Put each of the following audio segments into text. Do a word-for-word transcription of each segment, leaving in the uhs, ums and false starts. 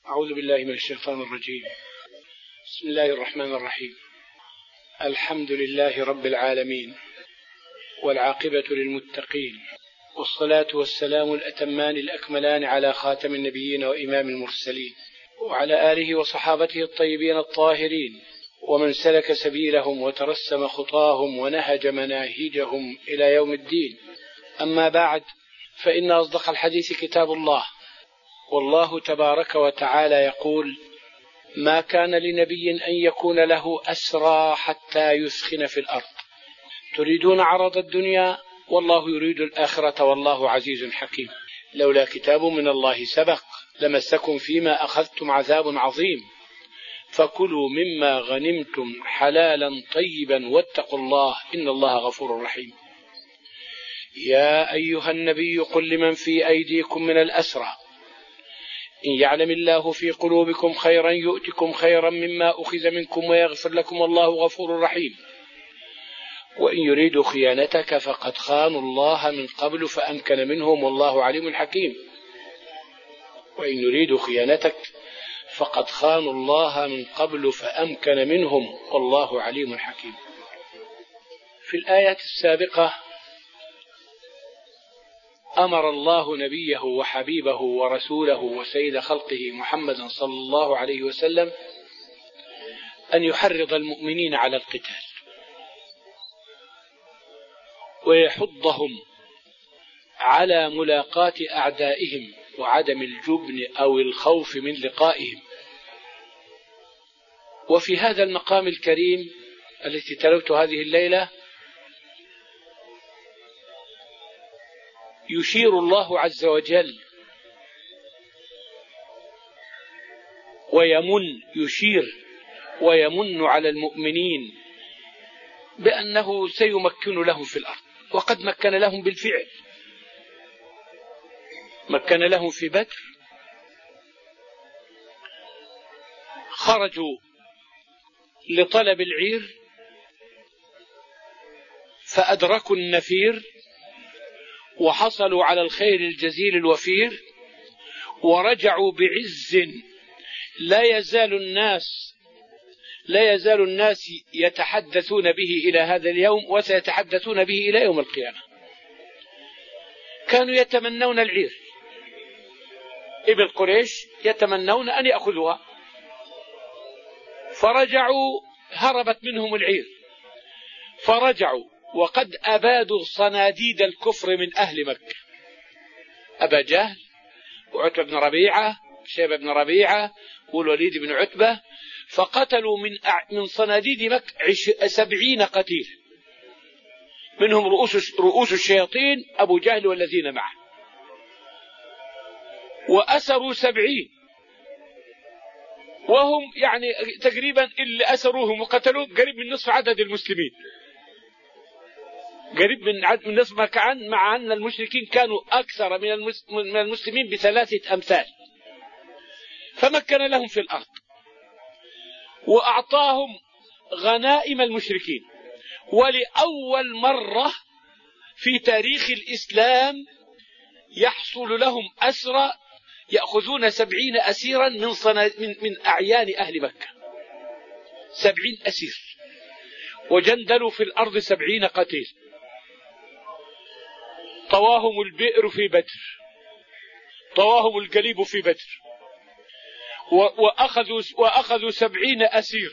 أعوذ بالله من الشيطان الرجيم. بسم الله الرحمن الرحيم. الحمد لله رب العالمين، والعاقبة للمتقين، والصلاة والسلام الأتمان الأكملان على خاتم النبيين وإمام المرسلين، وعلى آله وصحابته الطيبين الطاهرين، ومن سلك سبيلهم وترسم خطاهم ونهج مناهجهم إلى يوم الدين. أما بعد، فإن أصدق الحديث كتاب الله، والله تبارك وتعالى يقول: ما كان لنبي أن يكون له أسرى حتى يثخن في الأرض تريدون عرض الدنيا والله يريد الآخرة والله عزيز حكيم. لولا كتاب من الله سبق لمسكم فيما أخذتم عذاب عظيم، فكلوا مما غنمتم حلالا طيبا واتقوا الله إن الله غفور رحيم. يا أيها النبي قل لمن في أيديكم من الأسرى إن يعلم الله في قلوبكم خيرا يؤتكم خيرا مما أخذ منكم ويغفر لكم والله غفور رحيم. وإن يريدوا خيانتك فقد خانوا الله من قبل فأمكن منهم والله عليم حكيم. وإن يريدوا خيانتك فقد خانوا الله من قبل فأمكن منهم والله عليم حكيم. في الآيات السابقة أمر الله نبيه وحبيبه ورسوله وسيد خلقه محمدا صلى الله عليه وسلم أن يحرض المؤمنين على القتال ويحضهم على ملاقاة أعدائهم وعدم الجبن أو الخوف من لقائهم. وفي هذا المقام الكريم التي تلوت هذه الليلة يشير الله عز وجل ويمن يشير ويمن على المؤمنين بأنه سيمكن لهم في الأرض، وقد مكن لهم بالفعل. مكن لهم في بدر، خرجوا لطلب العير فأدركوا النفير وحصلوا على الخير الجزيل الوفير، ورجعوا بعز لا يزال الناس لا يزال الناس يتحدثون به إلى هذا اليوم وسيتحدثون به إلى يوم القيامة. كانوا يتمنون العير، إبل قريش يتمنون أن يأخذوها، فرجعوا، هربت منهم العير فرجعوا وقد أبادوا صناديد الكفر من أهل مكة، أبا جهل وعتبة بن ربيعة شيبة بن ربيعة والوليد بن عتبة، فقتلوا من من صناديد مكة سبعين قتيل، منهم رؤوس رؤوس الشياطين أبو جهل والذين معه، وأسروا سبعين، وهم يعني تقريبا اللي أسروهم وقتلوا قريب من نصف عدد المسلمين، قريب من عدد من نصف مكان، مع أن المشركين كانوا أكثر من المسلمين بثلاثة أمثال. فمكن لهم في الأرض وأعطاهم غنائم المشركين، ولأول مرة في تاريخ الإسلام يحصل لهم أسرى، يأخذون سبعين أسيرا من, من, من أعيان أهل مكة، سبعين أسير، وجندلوا في الأرض سبعين قتيل. طواهم البئر في بدر، طواهم القليب في بدر، وأخذوا, وأخذوا سبعين أسير.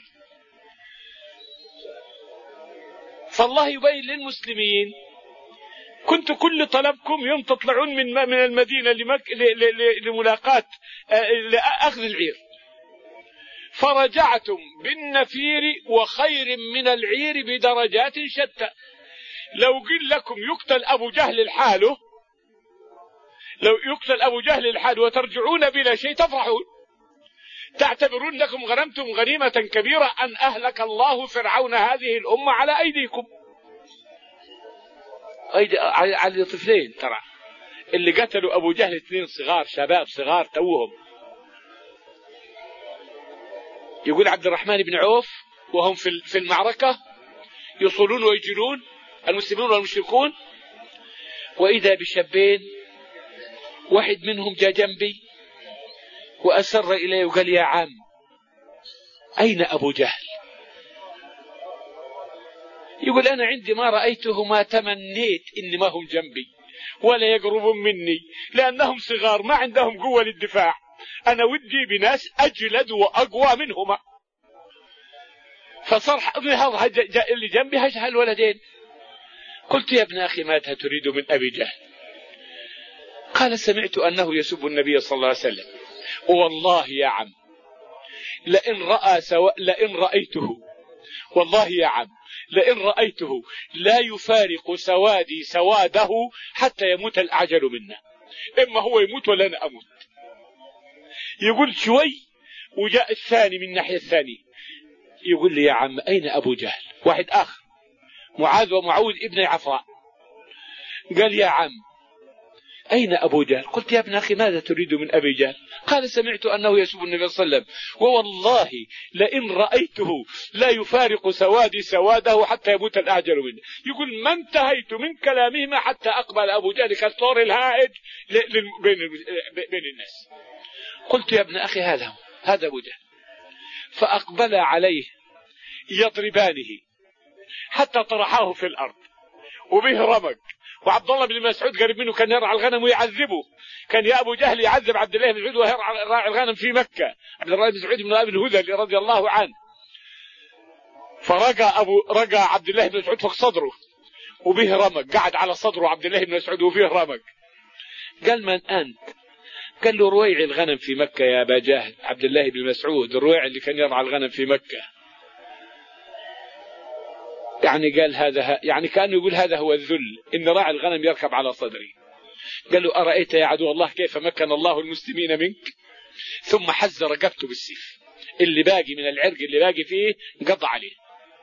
فالله يبين للمسلمين: كنت كل طلبكم يوم تطلعون من من المدينة لمك لملاقاة لأخذ العير، فرجعتم بالنفير وخير من العير بدرجات شتى. لو قل لكم يقتل أبو جهل لحاله، لو يقتل أبو جهل لحاله وترجعون بلا شيء تفرحون، تعتبرون لكم غنمتم غنيمة كبيرة أن أهلك الله فرعون هذه الأمة على أيديكم. أيدي على طفلين ترى اللي قتلوا أبو جهل، اثنين صغار، شباب صغار توهم. يقول عبد الرحمن بن عوف وهم في المعركة يصولون ويجلون المسلمون والمشركون، وإذا بشابين، واحد منهم جاء جنبي وأسر إليه وقال يا عم أين أبو جهل؟ يقول أنا عندي ما رأيته ما تمنيت إن ما هم جنبي ولا يقربون مني، لأنهم صغار ما عندهم قوة للدفاع، أنا ودي بناس أجلد وأقوى منهما. فصار اللي جنبي هجها الولدين. قلت يا ابن أخي ماذا تريد من أبي جهل؟ قال سمعت أنه يسب النبي صلى الله عليه وسلم، والله يا عم لئن رأى سو... لئن رأيته والله يا عم لئن رأيته لا يفارق سوادي سواده حتى يموت الأعجل منا، إما هو يموت ولا أنا أموت. يقول شوي وجاء الثاني من الناحية الثانية يقول لي يا عم أين أبو جهل؟ واحد آخر معاذ ومعوذ ابن عفراء قال يا عم أين أبو جهل؟ قلت يا ابن أخي ماذا تريد من أبي جهل؟ قال سمعت أنه يسب النبي صلى الله عليه وسلم، ووالله لئن رأيته لا يفارق سوادي سواده حتى يموت الأعجل منه. يقول ما انتهيت من كلامهما حتى أقبل أبو جهل كالثور الهائج بين الناس. قلت يا ابن أخي هذا هذا أبو جهل. فأقبل عليه يضربانه حتى طرحاه في الأرض وبه رمق. وعبد الله بن مسعود قريب منه كان يرعى الغنم ويعذبه، كان يا أبو جهل يعذب عبد الله بن مسعود وهو راعي الغنم في مكة، عبد الله بن مسعود بن أبي الهذلي رضي الله عنه. فرقى أبو رقى عبد الله بن مسعود فوق صدره وبه رمق، قعد على صدره عبد الله بن مسعود وفيه رمق. قال من أنت؟ قال له رويع الغنم في مكة يا أبا جهل. عبد الله بن مسعود الرويع اللي كان يرعى الغنم في مكة. يعني قال هذا يعني كأنه يقول هذا هو الذل، إن راعي الغنم يركب على صدري. قال له أرأيت يا عدو الله كيف مكن الله المسلمين منك؟ ثم حز رقبته بالسيف، اللي باقي من العرق اللي باقي فيه قضى عليه.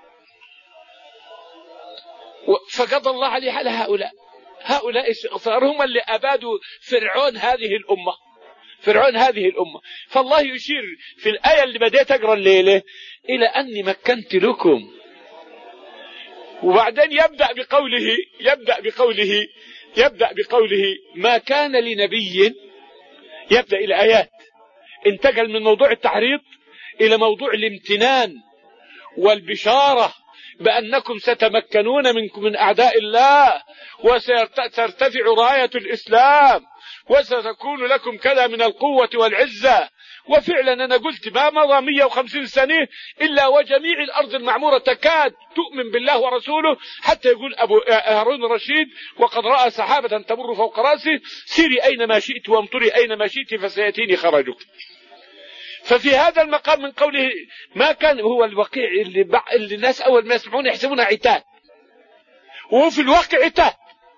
فقضى الله عليه على هؤلاء. هؤلاء صاروا هم اللي أبادوا فرعون هذه الأمة، فرعون هذه الأمة. فالله يشير في الآية اللي بديت أقرأ الليلة إلى أني مكنت لكم، وبعدين يبدأ بقوله يبدأ بقوله يبدأ بقوله ما كان لنبي. يبدأ إلى آيات انتقل من موضوع التحريض إلى موضوع الامتنان والبشارة بأنكم ستمكنون منكم من أعداء الله وسترتفع راية الإسلام وستكون لكم كذا من القوة والعزة. وفعلا أنا قلت ما مضى مئة وخمسين سنة إلا وجميع الأرض المعمورة تكاد تؤمن بالله ورسوله، حتى يقول أبو هارون الرشيد وقد رأى سحابة تمر فوق رأسه سيري أينما شئت وامطري أينما شئت فسيأتيني خرجك. ففي هذا المقام من قوله ما كان هو الوقيع اللي, بع... اللي الناس أول ما يسمعون يحسبونها عتاب، وهو في الواقع عتاب،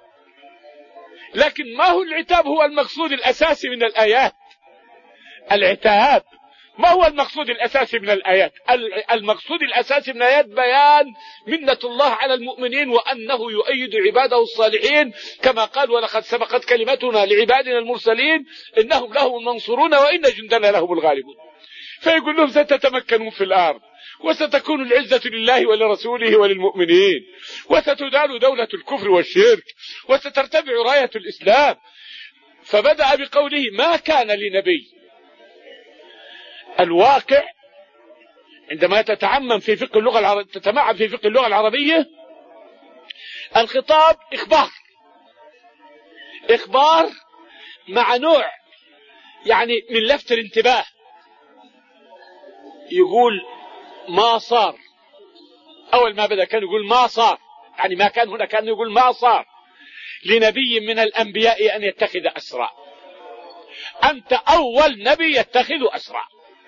لكن ما هو العتاب هو المقصود الأساسي من الآيات. العتاب ما هو المقصود الأساسي من الآيات؟ المقصود الأساسي من الآيات بيان منة الله على المؤمنين وأنه يؤيد عباده الصالحين، كما قال ولقد سبقت كلمتنا لعبادنا المرسلين إنهم لهم المنصورون وإن جندنا لهم الغالبون. فيقول لهم ستتمكنون في الأرض وستكون العزة لله ولرسوله وللمؤمنين وستدال دولة الكفر والشرك وسترتفع راية الإسلام. فبدأ بقوله ما كان لنبي. الواقع عندما تتعمم في فقه اللغة العربية تتمعن في فقه اللغة العربية الخطاب إخبار، إخبار مع نوع يعني من لفت الانتباه. يقول ما صار، أول ما بدأ كان يقول ما صار، يعني ما كان هنا كان يقول ما صار لنبي من الأنبياء أن يتخذ أسرى. أنت أول نبي يتخذ أسرى.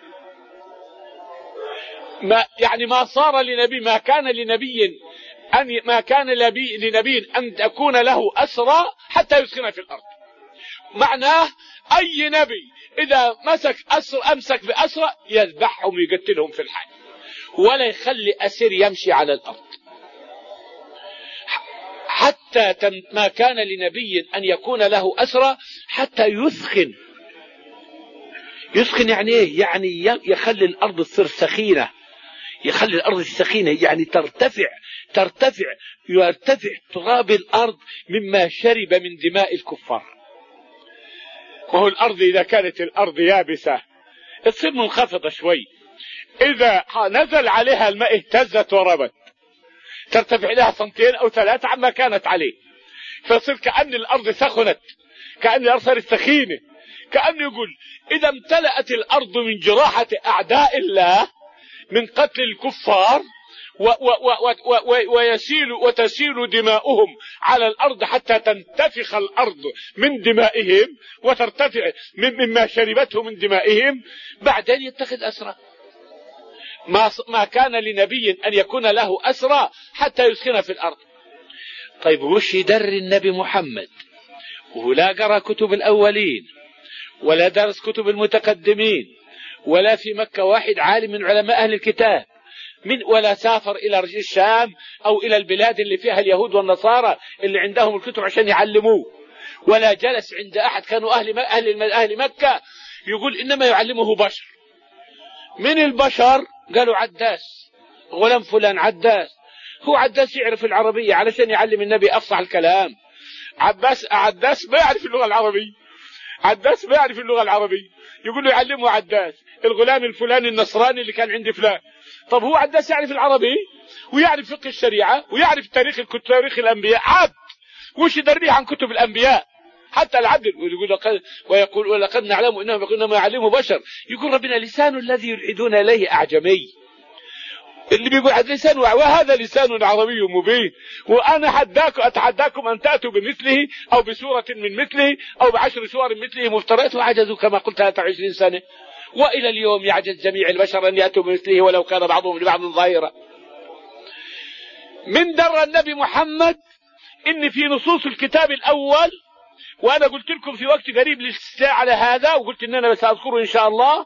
ما يعني ما صار لنبي ما كان لنبي أن ما كان لنبي, لنبي أن تكون له أسرى حتى يسكن في الأرض. معناه أي نبي إذا مسك أسر أمسك بأسرى يذبحهم ويقتلهم في الحال ولا يخلي أسير يمشي على الأرض. حتى ما كان لنبي أن يكون له أسرى حتى يثخن. يثخن يعني إيه؟ يعني يخلي الأرض تصير سخينة، يخلي الأرض السخينة يعني ترتفع ترتفع يرتفع تراب الأرض مما شرب من دماء الكفار. وهو الأرض إذا كانت الأرض يابسة تصير منخفضة شوي، إذا نزل عليها الماء اهتزت وربت، ترتفع لها سنتين أو ثلاثة عما كانت عليه، فيصير كأن الأرض سخنت، كأن الأرض صارت سخينة، كأنه يقول إذا امتلأت الأرض من جراحة أعداء الله من قتل الكفار و و و و ويسيل وتسيل دماؤهم على الأرض حتى تنتفخ الأرض من دمائهم وترتفع مما شربته من دمائهم، بعدين يتخذ أسرى. ما ما كان لنبي أن يكون له أسرى حتى يسخن في الأرض. طيب وش يدر النبي محمد وهو لا قرأ كتب الأولين ولا درس كتب المتقدمين ولا في مكة واحد عالم من علماء أهل الكتاب من ولا سافر إلى الشام أو إلى البلاد اللي فيها اليهود والنصارى اللي عندهم الكتب عشان يعلموه، ولا جلس عند أحد كانوا أهل أهل أهل مكة يقول إنما يعلمه بشر. من البشر قالوا عداس، غلام فلان عداس. هو عداس يعرف العربية علشان يعلم النبي أفصح الكلام. عباس عداس ما يعرف اللغة العربية، عداس ما يعرف اللغة العربية، يقول له يعلمه عداس الغلام الفلاني النصراني اللي كان عند فلان. طب هو عداس يعرف العربي ويعرف فقه الشريعة ويعرف تاريخ تاريخ الأنبياء، عبد وش يدريه عن كتب الأنبياء حتى العبد. ويقول ويقول ولقد نعلم إنهم يقولون ما يعلمه بشر. يقول ربنا لسان الذي يلحدون إليه أعجمي، اللي بيقول عد لسان وهذا لسان عربي مبين، وأنا حداكم أتحداكم أن تأتوا بمثله أو بسورة من مثله أو بعشر سور مثله مفترات، وعجزوا كما قلت ثلاثة وعشرين سنة، وإلى اليوم يعجز جميع البشر أن يأتوا بمثله ولو كان بعضهم لبعض ظاهرا. من در النبي محمد إن في نصوص الكتاب الأول، وأنا قلت لكم في وقت قريب للاستطلاع على هذا وقلت إن أنا سأذكره إن شاء الله،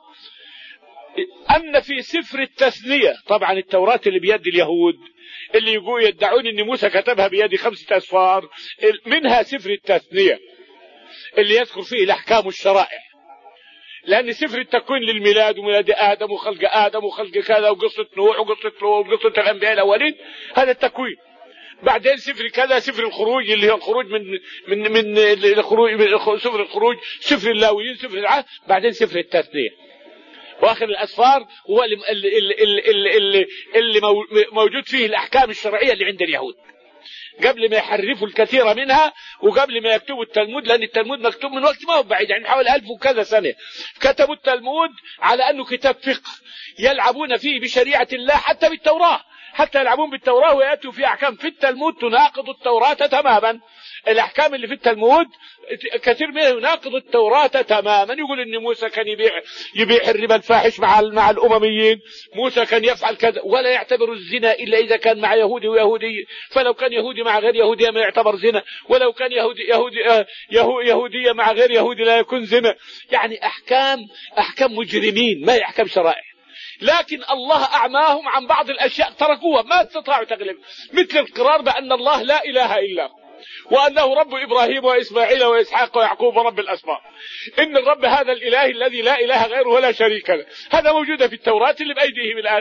أن في سفر التثنية، طبعا التوراة اللي بيد اليهود اللي يقول يدعون أن موسى كتبها بيد خمسة أسفار، منها سفر التثنية اللي يذكر فيه الأحكام والشرائع، لأن سفر التكوين للميلاد وميلاد آدم وخلق آدم وخلق كذا وقصة نوح وقصة نوح وقصة الأنبياء الأولين، هذا التكوين. بعدين سفر كذا سفر الخروج اللي هو الخروج من من من الخروج، سفر الخروج، سفر اللاويين، سفر العهد، بعدين سفر التثنية. واخر الاسفار هو اللي, اللي, اللي, اللي, اللي موجود فيه الاحكام الشرعيه اللي عند اليهود قبل ما يحرفوا الكثير منها وقبل ما يكتبوا التلمود، لان التلمود مكتوب من وقت ما هو بعيد، يعني حوالي ألف وكذا سنه كتبوا التلمود على انه كتاب فقه يلعبون فيه بشريعه الله، حتى بالتوراه، حتى يلعبون بالتوراه وياتوا في احكام في التلمود تناقض التوراه تماما. الاحكام اللي في التلمود كثير منها يناقض التوراة تماما. يقول ان موسى كان يبيع يبيع الربا الفاحش مع مع الامميين، موسى كان يفعل كذا، ولا يعتبر الزنا الا اذا كان مع يهودي ويهودي، فلو كان يهودي مع غير يهوديه ما يعتبر زنا، ولو كان يهودي يهودي آه يهوديه مع غير يهودي لا يكون زنا. يعني احكام احكام مجرمين، ما هي احكام شرائع. لكن الله اعماهم عن بعض الاشياء تركوها، ما استطاعوا تغلب، مثل القرار بان الله لا اله الا هو، وأنه رب إبراهيم وإسماعيل وإسحاق ويعقوب ورب الأسباط. إن الرب هذا الإله الذي لا إله غيره ولا شريك له، هذا موجود في التوراة اللي بأيديهم الآن،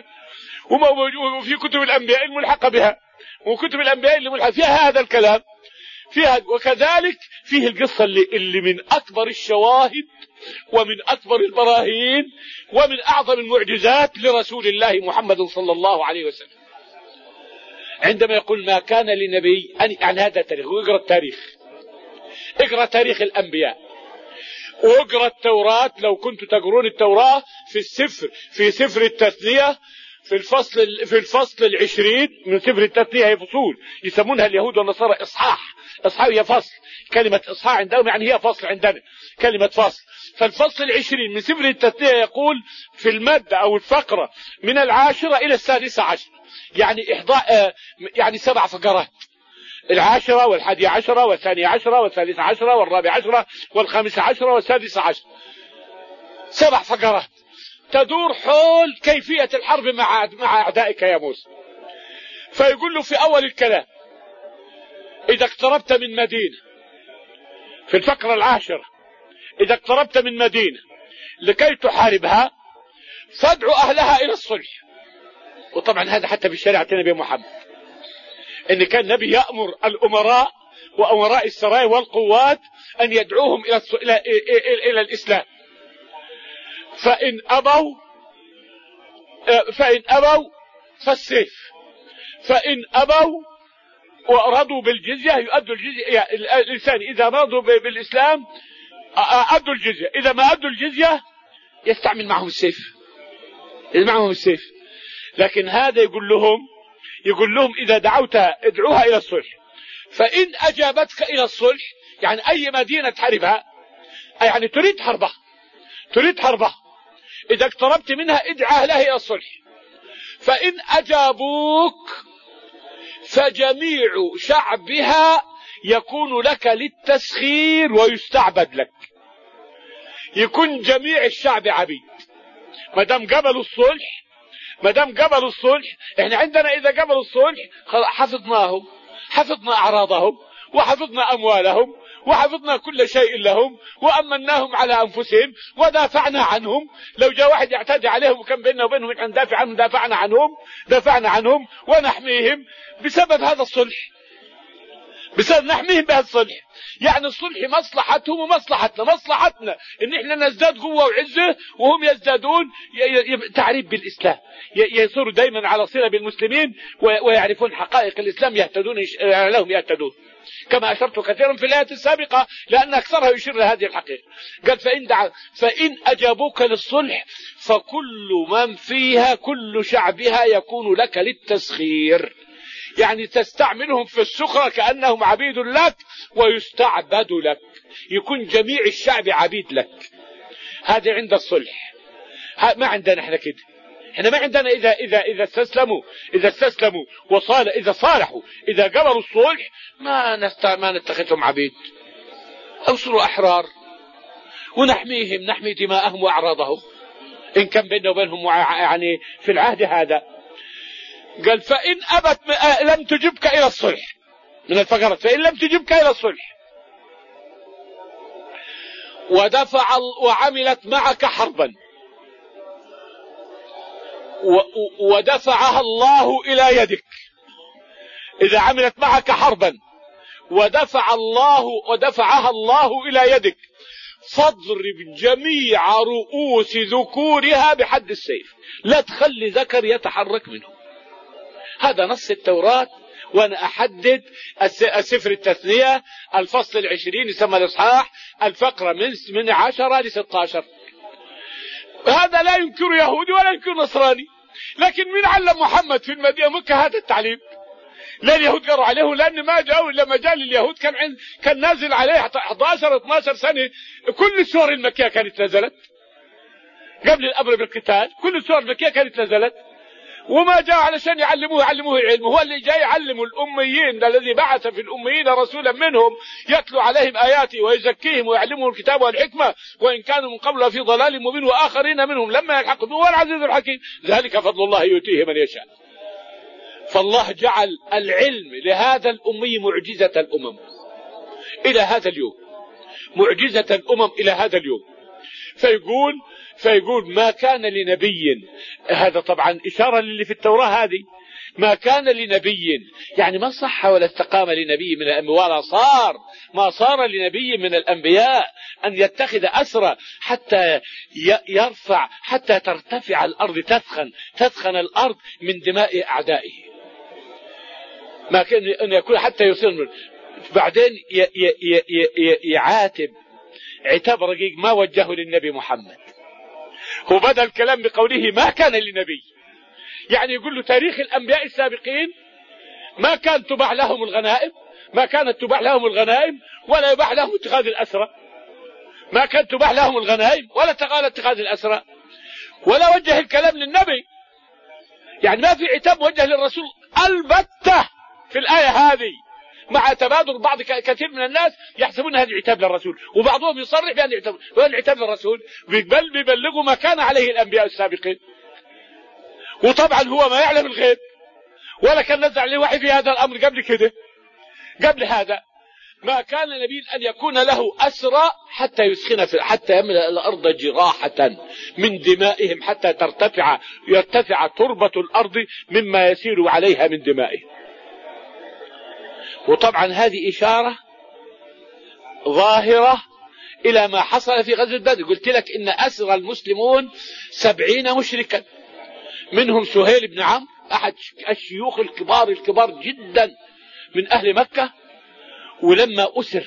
وفي كتب الأنبياء الملحقة بها، وكتب الأنبياء اللي ملحقة فيها هذا الكلام فيها. وكذلك فيه القصة اللي, اللي من أكبر الشواهد ومن أكبر البراهين ومن أعظم المعجزات لرسول الله محمد صلى الله عليه وسلم، عندما يقول ما كان لنبي أن عن هذا التاريخ. واقرأ التاريخ، اقرأ تاريخ الأنبياء، واقرأ التوراة لو كنت تقرون التوراة في السفر في سفر التثنية في الفصل في الفصل العشرين من سفر التثنية. هي فصول يسمونها اليهود والنصارى إصحاح، إصحاح هي فصل، كلمة إصحاح عندهم يعني هي فصل، عندنا كلمة فصل. فالفصل العشرين من سفر التثنية يقول في المادة أو الفقرة من العاشرة إلى السادسة عشر، يعني إحضاء يعني سبع فقرات، العاشرة والحادية عشرة والثانية عشرة والثالثة عشرة والرابعة عشرة والخامسة عشرة والسادسة عشرة، سبع فقرات تدور حول كيفية الحرب مع مع أعدائك يا موسى. فيقول له في أول الكلام إذا اقتربت من مدينة، في الفقرة العاشرة إذا اقتربت من مدينة لكي تحاربها فادعو أهلها إلى الصلح. وطبعا هذا حتى في شريعة النبي محمد، إن كان النبي يأمر الأمراء وأمراء السرايا والقوات أن يدعوهم إلى إلى إلى الإسلام. فإن أبوا فإن أبوا فالسيف، فإن أبوا ورضوا بالجزية يؤدوا الجزية. يعني الإنسان إذا رضوا بالإسلام أدوا الجزية، إذا ما أدوا الجزية يستعمل معهم السيف، معهم السيف. لكن هذا يقول لهم يقول لهم إذا دعوتها ادعوها إلى الصلح، فإن أجابتك إلى الصلح، يعني أي مدينة تحاربها، يعني تريد حربها تريد حربها إذا اقتربت منها ادعى أهلها إلى الصلح، فإن أجابوك فجميع شعبها يكون لك للتسخير ويستعبد لك، يكون جميع الشعب عبيد ما دام قبلوا الصلح. ما دام قبلوا الصلح، احنا عندنا إذا قبلوا الصلح حفظناهم، حفظنا أعراضهم وحفظنا أموالهم وحفظنا كل شيء لهم وأمناهم على أنفسهم ودافعنا عنهم. لو جاء واحد يعتدي عليهم وكان بيننا وبينهم أن ندافع عنهم دافعنا عنهم دافعنا عنهم ونحميهم بسبب هذا الصلح، بسبب نحميهم بهذا الصلح. يعني الصلح مصلحتهم ومصلحتنا، مصلحتنا ان احنا نزداد قوة وعزة وهم يزدادون تعريف بالإسلام، يصيروا دايما على صلة بالمسلمين ويعرفون حقائق الإسلام يهتدون لهم يهتدون، كما أشرت كثيرا في الآية السابقة لأن أكثرها يشير لهذه الحقيقة. قال فإن, دع... فإن أجابوك للصلح فكل من فيها كل شعبها يكون لك للتسخير، يعني تستعملهم في السخرة كأنهم عبيد لك ويستعبد لك، يكون جميع الشعب عبيد لك. هذا عند الصلح. ما عندنا احنا كده، احنا ما عندنا إذا إذا إذا استسلموا إذا استسلموا وصال إذا صالحوا إذا قبلوا الصلح ما نست ما نتخذهم عبيد، أوصلوا أحرار ونحميهم، نحمي دماءهم وأعراضهم إن كان بيننا وبينهم يعني في العهد هذا. قال فإن أبت لم تجبك إلى الصلح من الفقرات، فإن لم تجبك إلى الصلح ودفع وعملت معك حربا ودفعها الله إلى يدك، إذا عملت معك حربا ودفع الله ودفعها الله إلى يدك فاضرب جميع رؤوس ذكورها بحد السيف، لا تخلي ذكر يتحرك منهم. هذا نص التوراة، وأنا أحدد السفر التثنية الفصل العشرين يسمى الإصحاح الفقرة من من عشرة لستة عشر. هذا لا ينكر يهودي ولا ينكر نصراني، لكن من علم محمد في المدينة مكة هذا التعليم؟ لا اليهود قروا عليه، لأن ما جاءوا إلا مجال اليهود كان عند كان نازل عليه أحد عشر اثني عشر سنة، كل السور المكية كانت نزلت قبل الأمر بالقتال، كل السور المكية كانت نزلت، وما جاء علشان يعلموه يعلموه علم، هو اللي جاي يعلم الأميين الذي بعث في الأميين رسولا منهم يتلو عليهم آياته ويزكيهم ويعلمهم الكتاب والحكمة وإن كانوا من قبل في ضلال مبين وآخرين منهم لما يلحقوا هو العزيز الحكيم، ذلك فضل الله يؤتيه من يشاء. فالله جعل العلم لهذا الأمي معجزة الأمم إلى هذا اليوم، معجزة الأمم إلى هذا اليوم. فيقول فيقول ما كان لنبي، هذا طبعا إشارة للي في التوراة هذه، ما كان لنبي يعني ما صح ولا استقام لنبي من الأنبياء ولا صار ما صار لنبي من الأنبياء أن يتخذ أسرى حتى يرفع حتى ترتفع الأرض تثخن تثخن الأرض من دماء أعدائه، ما كان أن يكون حتى يصير بعدين يعاتب عتاب رقيق ما وجهه للنبي محمد. هو بدأ الكلام بقوله ما كان لنبي، يعني يقول له تاريخ الأنبياء السابقين ما كان تباع لهم الغنائم، ما كانت تباع لهم الغنائم ولا يباع لهم اتخاذ الأسرى، ما كانت تباع لهم الغنائم ولا تقال اتخاذ الأسرى، ولا وجه الكلام للنبي، يعني ما في عتاب وجه للرسول البتة في الآية هذه، مع تبادل بعض كثير من الناس يحسبون هذا عتاب للرسول، وبعضهم يصرح بأن العتاب للرسول، بل بيبلغوا ما كان عليه الأنبياء السابقين. وطبعا هو ما يعلم الغيب ولا كان نزل عليه وحي في هذا الأمر قبل كده. قبل هذا ما كان نبي أن يكون له أسرى حتى يسخن في حتى يملأ الأرض جراحة من دمائهم حتى ترتفع يرتفع تربة الأرض مما يسير عليها من دمائهم. وطبعا هذه إشارة ظاهرة إلى ما حصل في غزوة بدر. قلت لك إن أسر المسلمون سبعين مشركا، منهم سهيل بن عمرو أحد الشيوخ الكبار الكبار جدا من أهل مكة. ولما أسر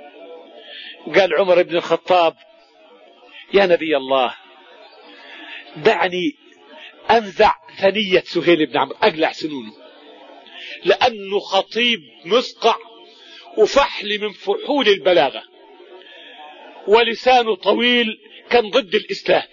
قال عمر بن الخطاب يا نبي الله دعني أنزع ثنية سهيل بن عمرو، أقلع سنونه، لأنه خطيب مسقع وفحل من فحول البلاغة ولسانه طويل، كان ضد الإسلام.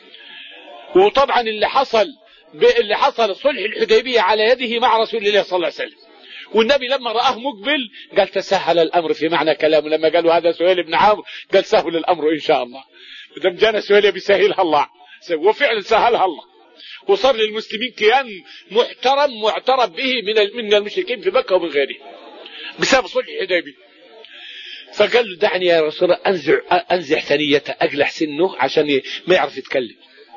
وطبعا اللي حصل اللي حصل صلح الحديبية على يده مع رسول الله صلى الله عليه وسلم، والنبي لما رآه مقبل قال تسهل الأمر في معنى كلامه. لما قالوا هذا سهيل بن عمرو قال سهل الأمر إن شاء الله، بدم جانا سهيل بيسهلها الله، وفعلا سهلها الله، وصار للمسلمين كيان محترم معترف به من من المشركين في مكة ومن غيره بسبب صلح الحديبية. فقال له دعني يا رسول الله أنزع أنزع ثنيته، أقلع سنه عشان ما يعرف يتكلم.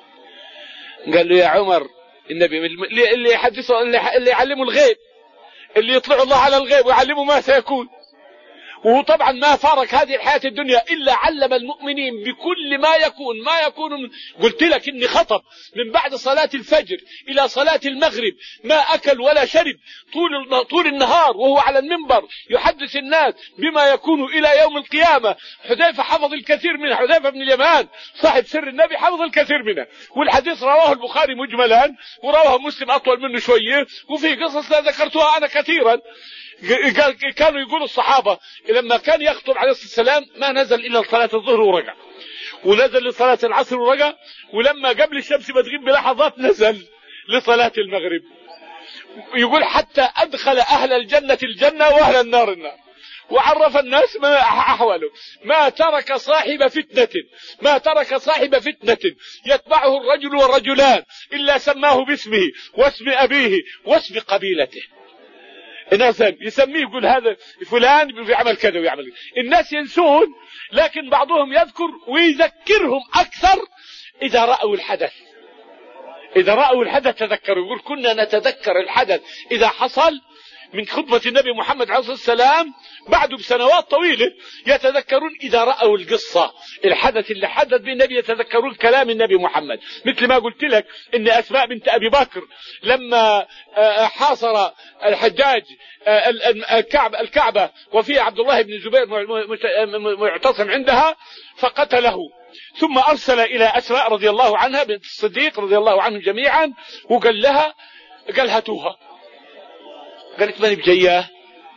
قال له يا عمر النبي اللي يحدثه اللي يعلمه الغيب، اللي يطلع الله على الغيب ويعلمه ما سيكون. وطبعا ما فارق هذه الحياة الدنيا إلا علم المؤمنين بكل ما يكون ما يكون من... قلت لك إني خطب من بعد صلاة الفجر إلى صلاة المغرب، ما أكل ولا شرب طول طول النهار وهو على المنبر يحدث الناس بما يكون إلى يوم القيامة. حذيفة حفظ الكثير منها، حذيفة بن اليمان صاحب سر النبي حفظ الكثير منها، والحديث رواه البخاري مجملا ورواه مسلم أطول منه شوية، وفي قصص لا ذكرتها أنا كثيرا. كانوا يقولوا الصحابة لما كان يخطب عليه الصلاة والسلام ما نزل إلا لصلاة الظهر ورجع، ونزل لصلاة العصر ورجع، ولما قبل الشمس بتغيب بلحظات نزل لصلاة المغرب. يقول حتى أدخل أهل الجنة الجنة وأهل النار النار، وعرف الناس ما أحواله. ما ترك صاحب فتنة ما ترك صاحب فتنة يتبعه الرجل والرجلان إلا سماه باسمه واسم أبيه واسم قبيلته. الناس يسميه يقول هذا فلان يعمل كذا ويعمل كذا. الناس ينسون، لكن بعضهم يذكر ويذكرهم أكثر إذا رأوا الحدث. إذا رأوا الحدث تذكروا. يقول كنا نتذكر الحدث إذا حصل من خطبة النبي محمد عليه الصلاة والسلام بعده بسنوات طويلة، يتذكرون إذا رأوا القصة الحدث اللي حدث به النبي، يتذكرون كلام النبي محمد. مثل ما قلت لك إن أسماء بنت أبي بكر لما حاصر الحجاج الكعبة, الكعبة وفيها عبد الله بن الزبير معتصم عندها فقتله، ثم أرسل إلى أسماء رضي الله عنها بنت الصديق رضي الله عنهم جميعا وقال لها قال هاتوها. قالت من بجياه؟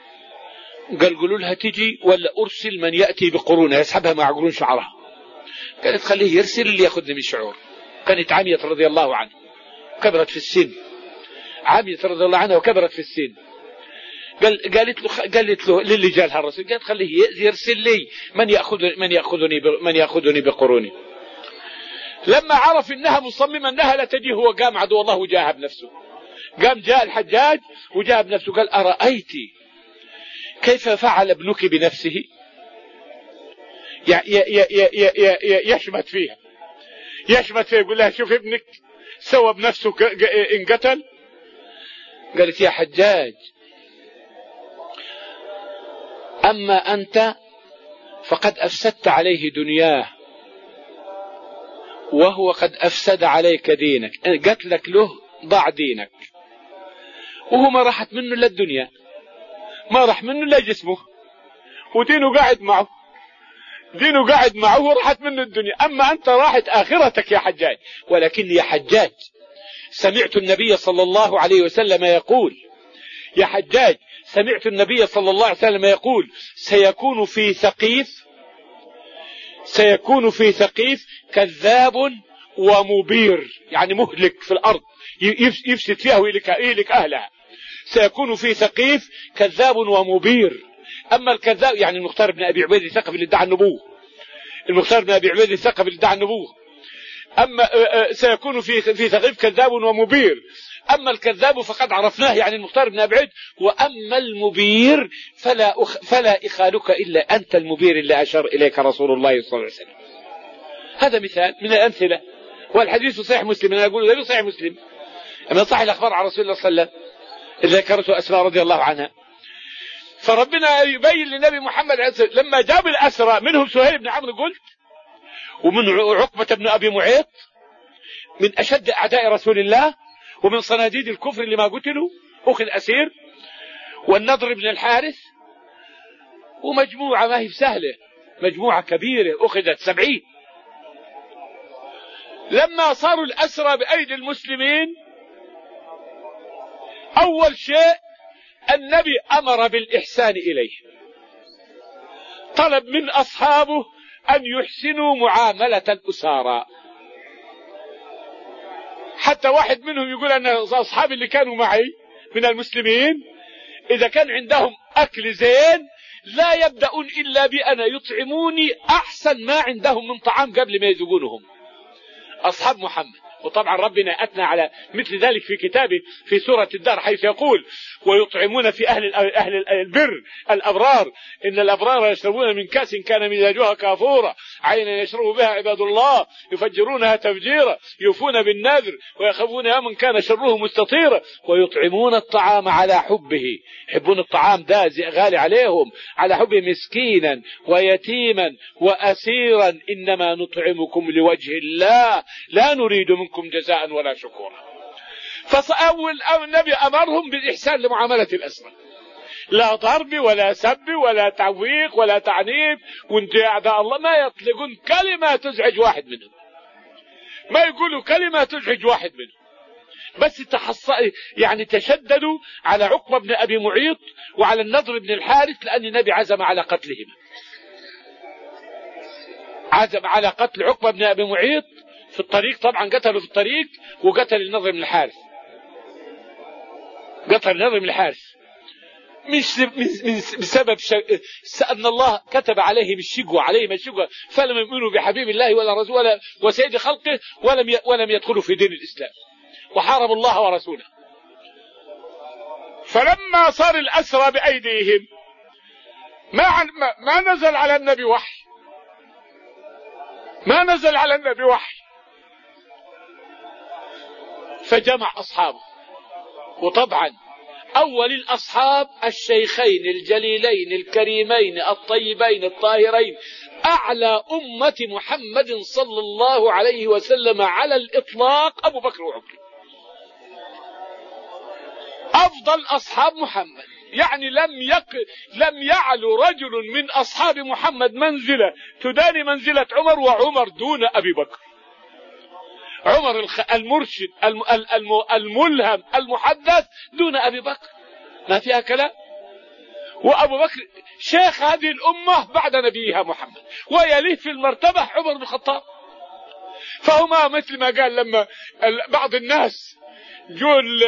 قال قولوا لها تجي ولا أرسل من يأتي بقرونها يسحبها مع قرون شعرها. قالت خليه يرسل اللي يأخذني من الشعور. كانت عامية رضي الله عنها كبرت في السن، عامية رضي الله عنها وكبرت في السن. قال قالت له قالت له للي جالها الرسول قالت خليه يرسل لي من يأخذ من يأخذني من يأخذني بقروني. لما عرف انها مصممة انها لا تجي هو قام عدو الله وجاها بنفسه. قام جاء الحجاج وجاء بنفسه قال أرأيت كيف فعل ابنك بنفسه؟ يشمت فيها يشمت فيها يقول لها شوف ابنك سوى بنفسه انقتل. قالت يا حجاج أما أنت فقد أفسدت عليه دنياه وهو قد أفسد عليك دينك. قتلك له ضاع دينك، وهو ما راحت منه إلا الدنيا، ما راح منه إلا جسمه، ودينه قاعد معه دينه قاعد معه وراحت منه الدنيا. أما أنت راحت آخرتك يا حجاج. ولكن يا حجاج سمعت النبي صلى الله عليه وسلم يقول يا حجاج سمعت النبي صلى الله عليه وسلم يقول سيكون في ثقيف سيكون في ثقيف كذاب ومبير، يعني مهلك في الأرض يفسد فيها ويهلك أهلها. سيكون في ثقيف كذاب ومبير. أما الكذاب يعني المختار بن أبي عبيد الثقفي اللي ادعى النبوة، المختار بن أبي عبيد الثقفي اللي ادعى النبوة. أما سيكون في في ثقيف كذاب ومبير. أما الكذاب فقد عرفناه يعني المختار بن أبي عبيد، وأما المبير فلا أخ فلا إخالك إلا أنت المبير اللي أشار إليك رسول الله صلى الله عليه وسلم. هذا مثال من الأمثلة، والحديث صحيح مسلم. أنا أقول له صحيح مسلم أما صحيح الأخبار عن رسول الله صلى الله عليه وسلم اللي ذكرته أسماء رضي الله عنها. فربنا يبين للنبي محمد عليه الصلاة والسلام لما جاب الأسرى منهم سهيل بن عمرو قلت ومن عقبة بن أبي معيط من أشد أعداء رسول الله ومن صناديد الكفر اللي ما قتلوا أخذ أسير، والنضر بن الحارث، ومجموعة ما هي سهلة، مجموعة كبيرة أخذت سبعين. لما صاروا الأسرى بأيدي المسلمين أول شيء النبي أمر بالإحسان إليه، طلب من أصحابه أن يحسنوا معاملة الأسارى. حتى واحد منهم يقول أن أصحابي اللي كانوا معي من المسلمين إذا كان عندهم أكل زين لا يبدأون إلا بأن يطعموني أحسن ما عندهم من طعام قبل ما يذوقونهم أصحاب محمد. وطبعا ربنا أثنى على مثل ذلك في كتابه في سورة الدار حيث يقول ويطعمون في أهل أهل البر الأبرار إن الأبرار يشربون من كأس كان مزاجها كافورا عينا يشرب بها عباد الله يفجرونها تفجيرا يوفون بالنذر ويخافون يوما كان شره مستطيرا ويطعمون الطعام على حبه، يحبون الطعام ده غالي عليهم، على حبه مسكينا ويتيما وأسيرا إنما نطعمكم لوجه الله لا نريد منكم جزاء ولا شكورا. فأول النبي أمرهم بالإحسان لمعاملة الأسرى، لا ضرب ولا سب ولا تعويق ولا تعنيف، وانت يا أعداء الله ما يطلقون كلمة تزعج واحد منهم، ما يقولوا كلمة تزعج واحد منهم، بس تحص يعني تشددوا على عقبة بن أبي معيط وعلى النضر بن الحارث لأن النبي عزم على قتلهما، عزم على قتل عقبة بن أبي معيط في الطريق، طبعا قتلوا في الطريق وقتل النضر بن الحارث، قتل النضر بن الحارث مش بسبب شك... أن الله كتب عليهم الشقوة عليهم الشقوة فلم يؤمنوا بحبيب الله ولا رسول ولا وسيد خلقه ولم ي... ولم يدخلوا في دين الإسلام وحاربوا الله ورسوله. فلما صار الأسرى بأيديهم ما, عن... ما... ما نزل على النبي وحي، ما نزل على النبي وحي، فجمع أصحابه. وطبعا أول الأصحاب الشيخين الجليلين الكريمين الطيبين الطاهرين أعلى أمة محمد صلى الله عليه وسلم على الإطلاق أبو بكر وعمر، أفضل أصحاب محمد، يعني لم يق... لم يعلو رجل من أصحاب محمد منزلة تداني منزلة عمر، وعمر دون أبي بكر. عمر المرشد الملهم المحدث دون أبي بكر، ما فيها كلام. وأبو بكر شيخ هذه الأمة بعد نبيها محمد، ويليه في المرتبة عمر بن الخطاب. فهما مثل ما قال لما بعض الناس جول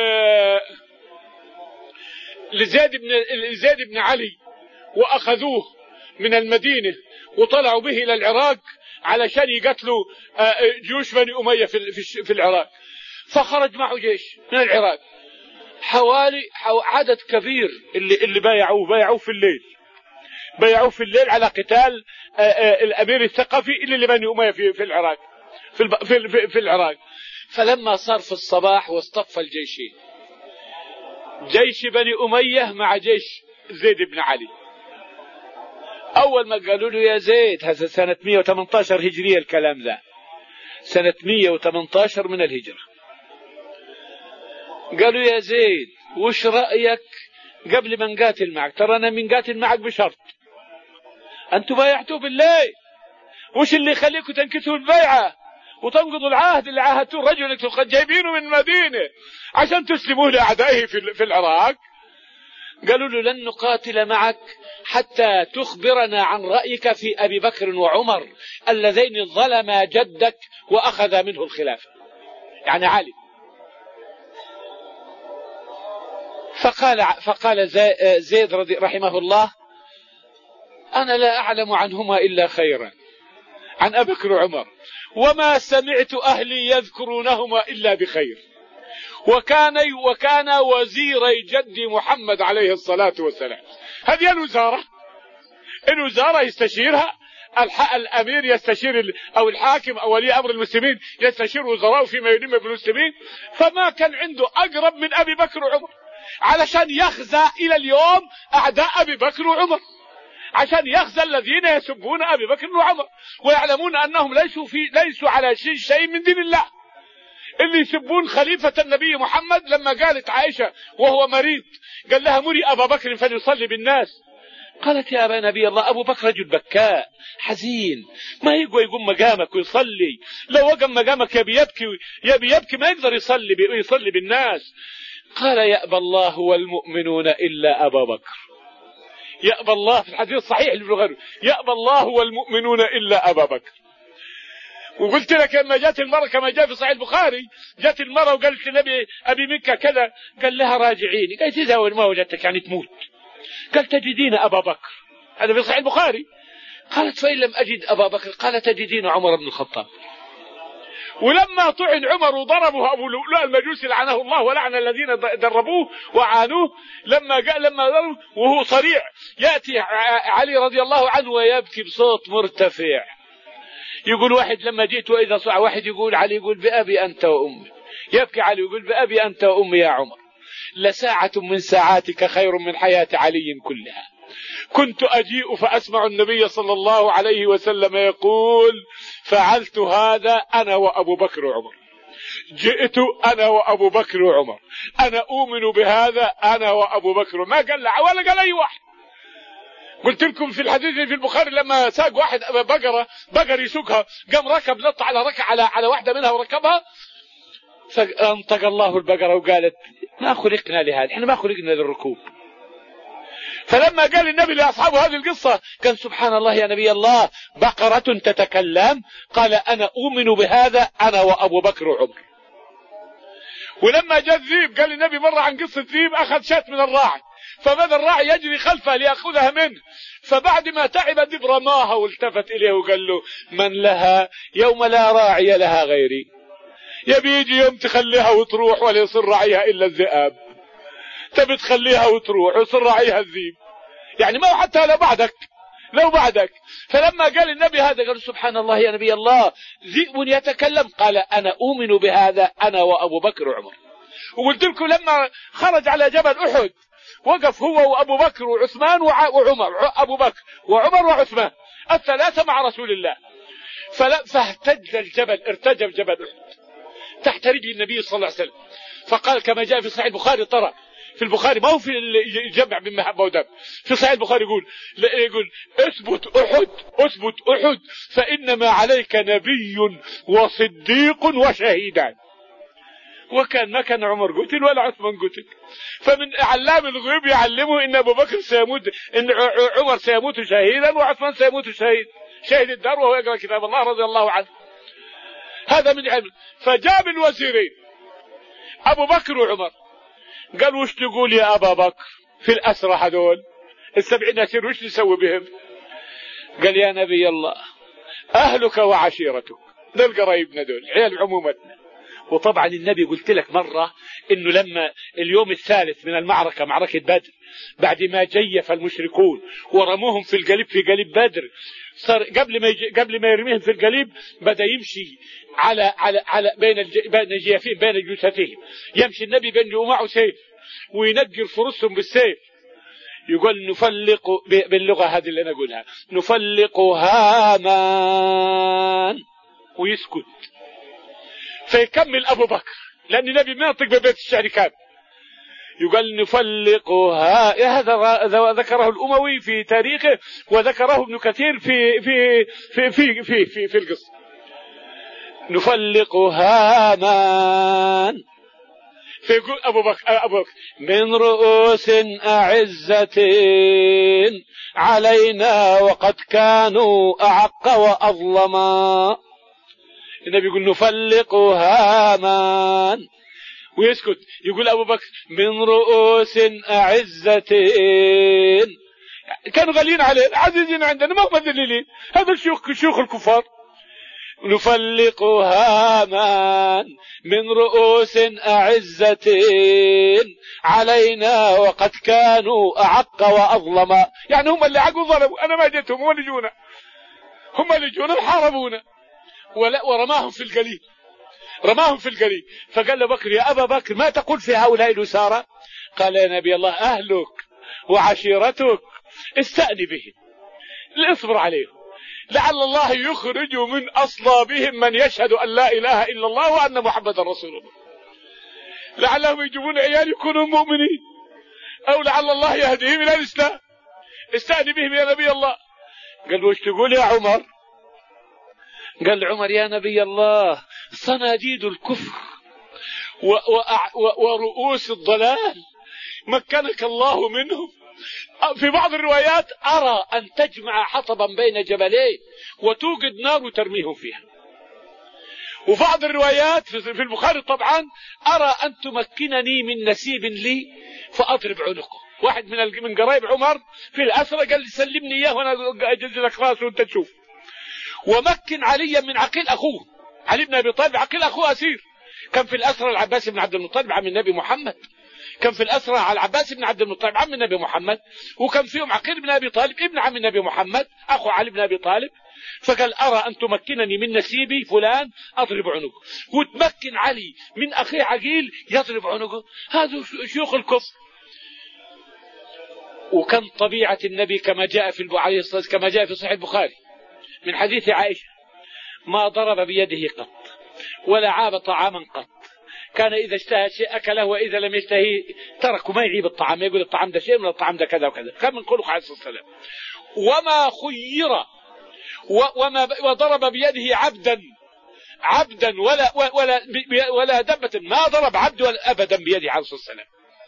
لزيد بن زيد بن علي وأخذوه من المدينة وطلعوا به إلى العراق علشان يقتلوا جيوش بني أمية في العراق، فخرج معه جيش من العراق حوالي عدد كبير اللي اللي بايعوه بايعوه في الليل بايعوه في الليل على قتال الأمير الثقفي اللي بني أمية في في العراق في في في العراق. فلما صار في الصباح واصطف الجيشين، جيش بني أمية مع جيش زيد بن علي، أول ما قالوا له يا زيد، هذا سنة مئة وثمانية عشر هجرية الكلام ذا، سنة مئة وثمانية عشر من الهجرة، قالوا يا زيد وش رأيك قبل ما نقاتل معك؟ ترى أنا من قاتل معك بشرط، أنتوا بايعتوا بالله، وش اللي يخليكم تنكسوا البيعة وتنقضوا العهد اللي عاهدتوه الرجل انتوا قد جايبينه من المدينة عشان تسلموه لأعدائه في العراق؟ قالوا له لن نقاتل معك حتى تخبرنا عن رأيك في أبي بكر وعمر اللذين ظلما جدك وأخذ منه الخلافة، يعني علي. فقال فقال زيد رضي رحمه الله أنا لا أعلم عنهما إلا خيرا، عن أبي بكر وعمر، وما سمعت أهلي يذكرونهما إلا بخير، وكان وكان وزيري جدي محمد عليه الصلاة والسلام. هذه الوزارة الوزارة يستشيرها الأمير، يستشير أو الحاكم أو ولي أمر المسلمين يستشير وزراء فيما يلم بالمسلمين، فما كان عنده أقرب من أبي بكر وعمر. علشان يخزى إلى اليوم أعداء أبي بكر وعمر، عشان يخزى الذين يسبون أبي بكر وعمر ويعلمون أنهم ليسوا, في ليسوا على شيء, شيء من دين الله. اللي يسبون خليفة النبي محمد لما قالت عائشة وهو مريض قال لها مري أبا بكر فليصلي بالناس، قالت يا أبا نبي الله أبو بكر رجل بكاء حزين ما يقوى يقوم مقامك ويصلي، لو وقم مقامك يبي يبكي يبي يبكي ما يقدر يصلي يصلي بالناس. قال يأبى الله والمؤمنون إلا أبا بكر، يأبى الله في الحديث الصحيح للبخاري يأبى الله والمؤمنون إلا أبا بكر. وقلت لك لما جات المرأة كما جاء في صحيح البخاري، جات المرأة وقالت للنبي أبي منك كذا، قال لها راجعيني، قالت إذا ما وجدتك يعني تموت، قال تجدين أبا بكر، هذا في صحيح البخاري. قالت فإن لم أجد أبا بكر قال تجدين عمر بن الخطاب. ولما طعن عمر وضربه أبو لؤلؤ المجوسي لعنه الله ولعن الذين دربوه وعانوه، لما قال لما ضربه وهو صريع يأتي علي رضي الله عنه ويبكي بصوت مرتفع، يقول واحد لما جئت وإذا صع واحد يقول علي يقول بأبي أنت وأمي، يبكي علي يقول بأبي أنت وأمي يا عمر، لساعة من ساعاتك خير من حياة علي كلها. كنت أجيء فأسمع النبي صلى الله عليه وسلم يقول فعلت هذا أنا وأبو بكر وعمر، جئت أنا وأبو بكر وعمر، أنا أؤمن بهذا أنا وأبو بكر، ما قال لا ولا قال أي واحد. قلت لكم في الحديث في البخاري لما ساق واحد بقرة بقر يسوقها قام ركب نط على ركع على على واحدة منها وركبها، فانطق الله البقرة وقالت ما خلقنا لهذا، احنا ما خلقنا للركوب. فلما قال النبي لأصحابه هذه القصة قال سبحان الله يا نبي الله بقرة تتكلم، قال أنا أؤمن بهذا أنا وأبو بكر وعمر. ولما جاء الذيب قال النبي مرة عن قصة ذيب أخذ شاة من الراعي، فبدأ الراعي يجري خلفه ليأخذها منه، فبعد ما تعب الذيب رماها والتفت إليه وقال له من لها يوم لا راعي لها غيري، يبي يجي يوم تخليها وتروح ولا يصير راعيها إلا الذئاب، تبي تخليها وتروح ويصير راعيها الذيب، يعني ما حتى لو بعدك لو بعدك. فلما قال النبي هذا قال سبحان الله يا نبي الله ذئب يتكلم، قال أنا أؤمن بهذا أنا وأبو بكر وعمر. وقلت لكم لما خرج على جبل أحد وقف هو وأبو بكر وعثمان وعمر، أبو بكر وعمر وعثمان الثلاثة مع رسول الله، فاهتز الجبل، ارتجف جبل أحد تحت رجل النبي صلى الله عليه وسلم، فقال كما جاء في صحيح البخاري، ترى في البخاري ما هو في الجمع بين محبة ودم، في صحيح البخاري يقول يقول اثبت أحد اثبت أحد فإنما عليك نبي وصديق وشهيدان. وكان ما كان عمر قتل ولا عثمان قتل، فمن علام الغيوب يعلمه ان ابو بكر سيموت، ان عمر سيموت شهيدا وعثمان سيموت شهيد شهيد الدار وهو يقرأ كتاب الله رضي الله عنه. هذا من علم. فجاب الوزيرين ابو بكر وعمر قال وش تقول يا ابا بكر في الاسرى هذول السبعين اسير وش نسوي بهم؟ قال يا نبي الله اهلك وعشيرتك، دول قرايبنا دول عيال عمومتنا. وطبعا النبي قلت لك مرة انه لما اليوم الثالث من المعركة معركة بدر بعد ما جيف المشركون ورموهم في القليب في قليب بدر، صار قبل ما يجي قبل ما يرميهم في القليب بدأ يمشي على على على بين الج... بين جيافين بين جثثهم، يمشي النبي بين ومعه سيف وينقر فرسهم بالسيف، يقول نفلق باللغة هذه اللي انا اقولها نفلق هامان ويسكت. فيكمل أبو بكر لأن النبي ما ينطق ببيت الشعر كامل، يقول نفلقها. هذا ذكره الأموي في تاريخه وذكره ابن كثير في في في في في في, في القصة. نفلقها من فيقول أبو بكر أبو بكر من رؤوس أعزة علينا وقد كانوا أعق وأظلما. النبي يقول نفلقها من ويسكت. يقول أبو بكر من رؤوس أعزة، كانوا غاليين عليه عزيزين عندنا ما هم مذللين، هذا الشيوخ شيوخ الكفار. نفلقها من من رؤوس أعزة علينا وقد كانوا أعق وأظلما، يعني هم اللي عقوا ظلموا، أنا ما جيتهم هم اللي جونا هم اللي جونا وحاربونا. ولا ورماهم في القليب رماهم في القليب. فقال له بكر يا أبا بكر ما تقول في هؤلاء الأسارى؟ قال يا نبي الله أهلك وعشيرتك استأني بهم، اصبر عليهم، لعل الله يخرج من أصلابهم من يشهد أن لا إله إلا الله وأن محمد رسول الله، لعلهم يجيبون عيال يكونوا مؤمنين، أو لعل الله يهديهم إلى الإسلام، استأني بهم يا نبي الله. قال وش تقول يا عمر؟ قال عمر يا نبي الله صناديد الكفر و و و ورؤوس الضلال مكنك الله منهم. في بعض الروايات أرى أن تجمع حطبا بين جبلين وتوقد نار وترميهم فيها. وفي بعض الروايات في البخاري طبعا أرى أن تمكنني من نسيب لي فأضرب عنقه. واحد من من قرايب عمر في الأسرة قال لي سلمني إياه وأنا أجز لك راسه وأنت تشوف. ومكن عليا من عقيل أخوه علي بن أبي طالب، عقيل أخوه أسير، كان في الأسرة العباس بن عبد المطلب عم النبي محمد، كان في الأسرة على العباس بن عبد المطلب عم النبي محمد، وكان فيهم عقيل بن أبي طالب ابن عم النبي محمد أخو علي بن أبي طالب. فقال أرى أن تمكنني من نسيبي فلان أضرب عنقه، وتمكن علي من أخي عقيل يضرب عنقه. هذا شيوخ الكفر. وكان طبيعة النبي كما جاء في عليه الصلاة والسلام كما جاء في صحيح البخاري من حديث عائشة ما ضرب بيده قط ولا عاب طعاما قط، كان إذا اشتهى شيء أكله وإذا لم يشتهي تركه، ما يعيب الطعام، يقول الطعام ده شيء من الطعام ده كذا وكذا، كان من خلق عليه الصلاة والسلام. وما خير وما وضرب بيده عبدا عبدا ولا ولا ولا دبة، ما ضرب عبد ولا أبدا بيده عليه الصلاة والسلام.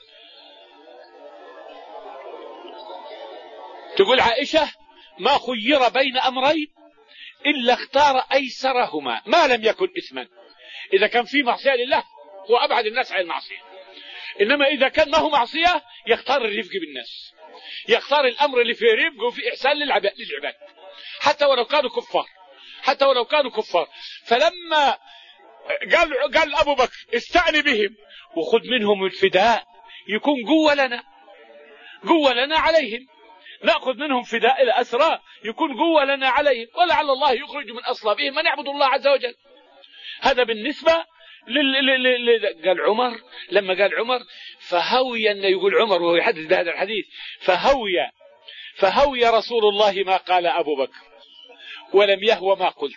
تقول عائشة ما خير بين أمرين إلا اختار أيسرهما ما لم يكن إثما. إذا كان في معصية لله هو أبعد الناس عن المعصية، إنما إذا كان ما هو معصية يختار الرفق بالناس، يختار الأمر اللي فيه رفق وفي إحسان للعباد حتى ولو كانوا كفار، حتى ولو كانوا كفار. فلما قال قال أبو بكر استعني بهم وخذ منهم الفداء يكون قوة لنا، قوة لنا عليهم، نأخذ منهم فداء الأسرى يكون قوة لنا عليهم، ولعل الله يخرج من أصلابهم من يعبد الله عز وجل. هذا بالنسبة لل... لل... لل... قال عمر لما قال عمر فهوي أن يقول عمر وهو يحدث بهذا الحديث فهوي فهوي رسول الله ما قال أبو بكر ولم يهوى ما قلت.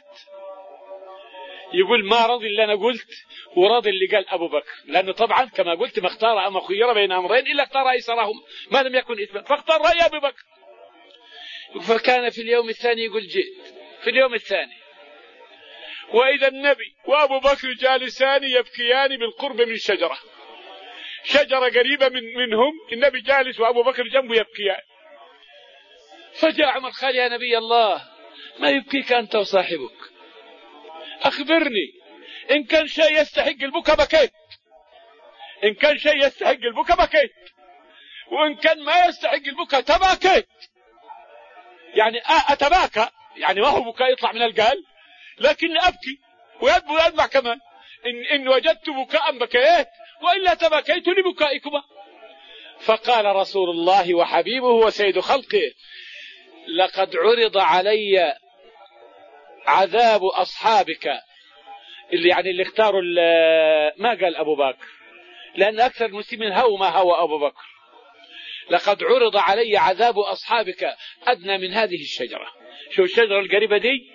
يقول ما رضي اللي أنا قلت ورضي اللي قال أبو بكر، لأنه طبعا كما قلت ما اختار أما خير بين أمرين إلا اختار أيسرهم ما لم يكن إثما، فاختار رأي أبو بكر. فكان في اليوم الثاني يقول جئت في اليوم الثاني وإذا النبي وأبو بكر جالسان يبكيان بالقرب من شجرة، شجرة قريبة من منهم، النبي جالس وأبو بكر جنبه يبكيان. فجاء عمر قال يا نبي الله ما يبكيك أنت وصاحبك؟ أخبرني إن كان شيء يستحق البكاء بكيت، إن كان شيء يستحق البكاء بكيت، وإن كان ما يستحق البكاء تباكيت. يعني أتباكى يعني ما هو بكاء يطلع من القلب، لكن أبكي ويدمع كمان. إن, إن وجدت بكاء بكيت وإلا تباكيت لبكائكما. فقال رسول الله وحبيبه وسيد خلقه لقد عرض علي عذاب أصحابك، اللي يعني اللي اختاروا ما قال أبو بكر لأن أكثر المسلمين هو ما هو أبو بكر. لقد عرض علي عذاب أصحابك أدنى من هذه الشجرة. شو الشجرة القريبة دي؟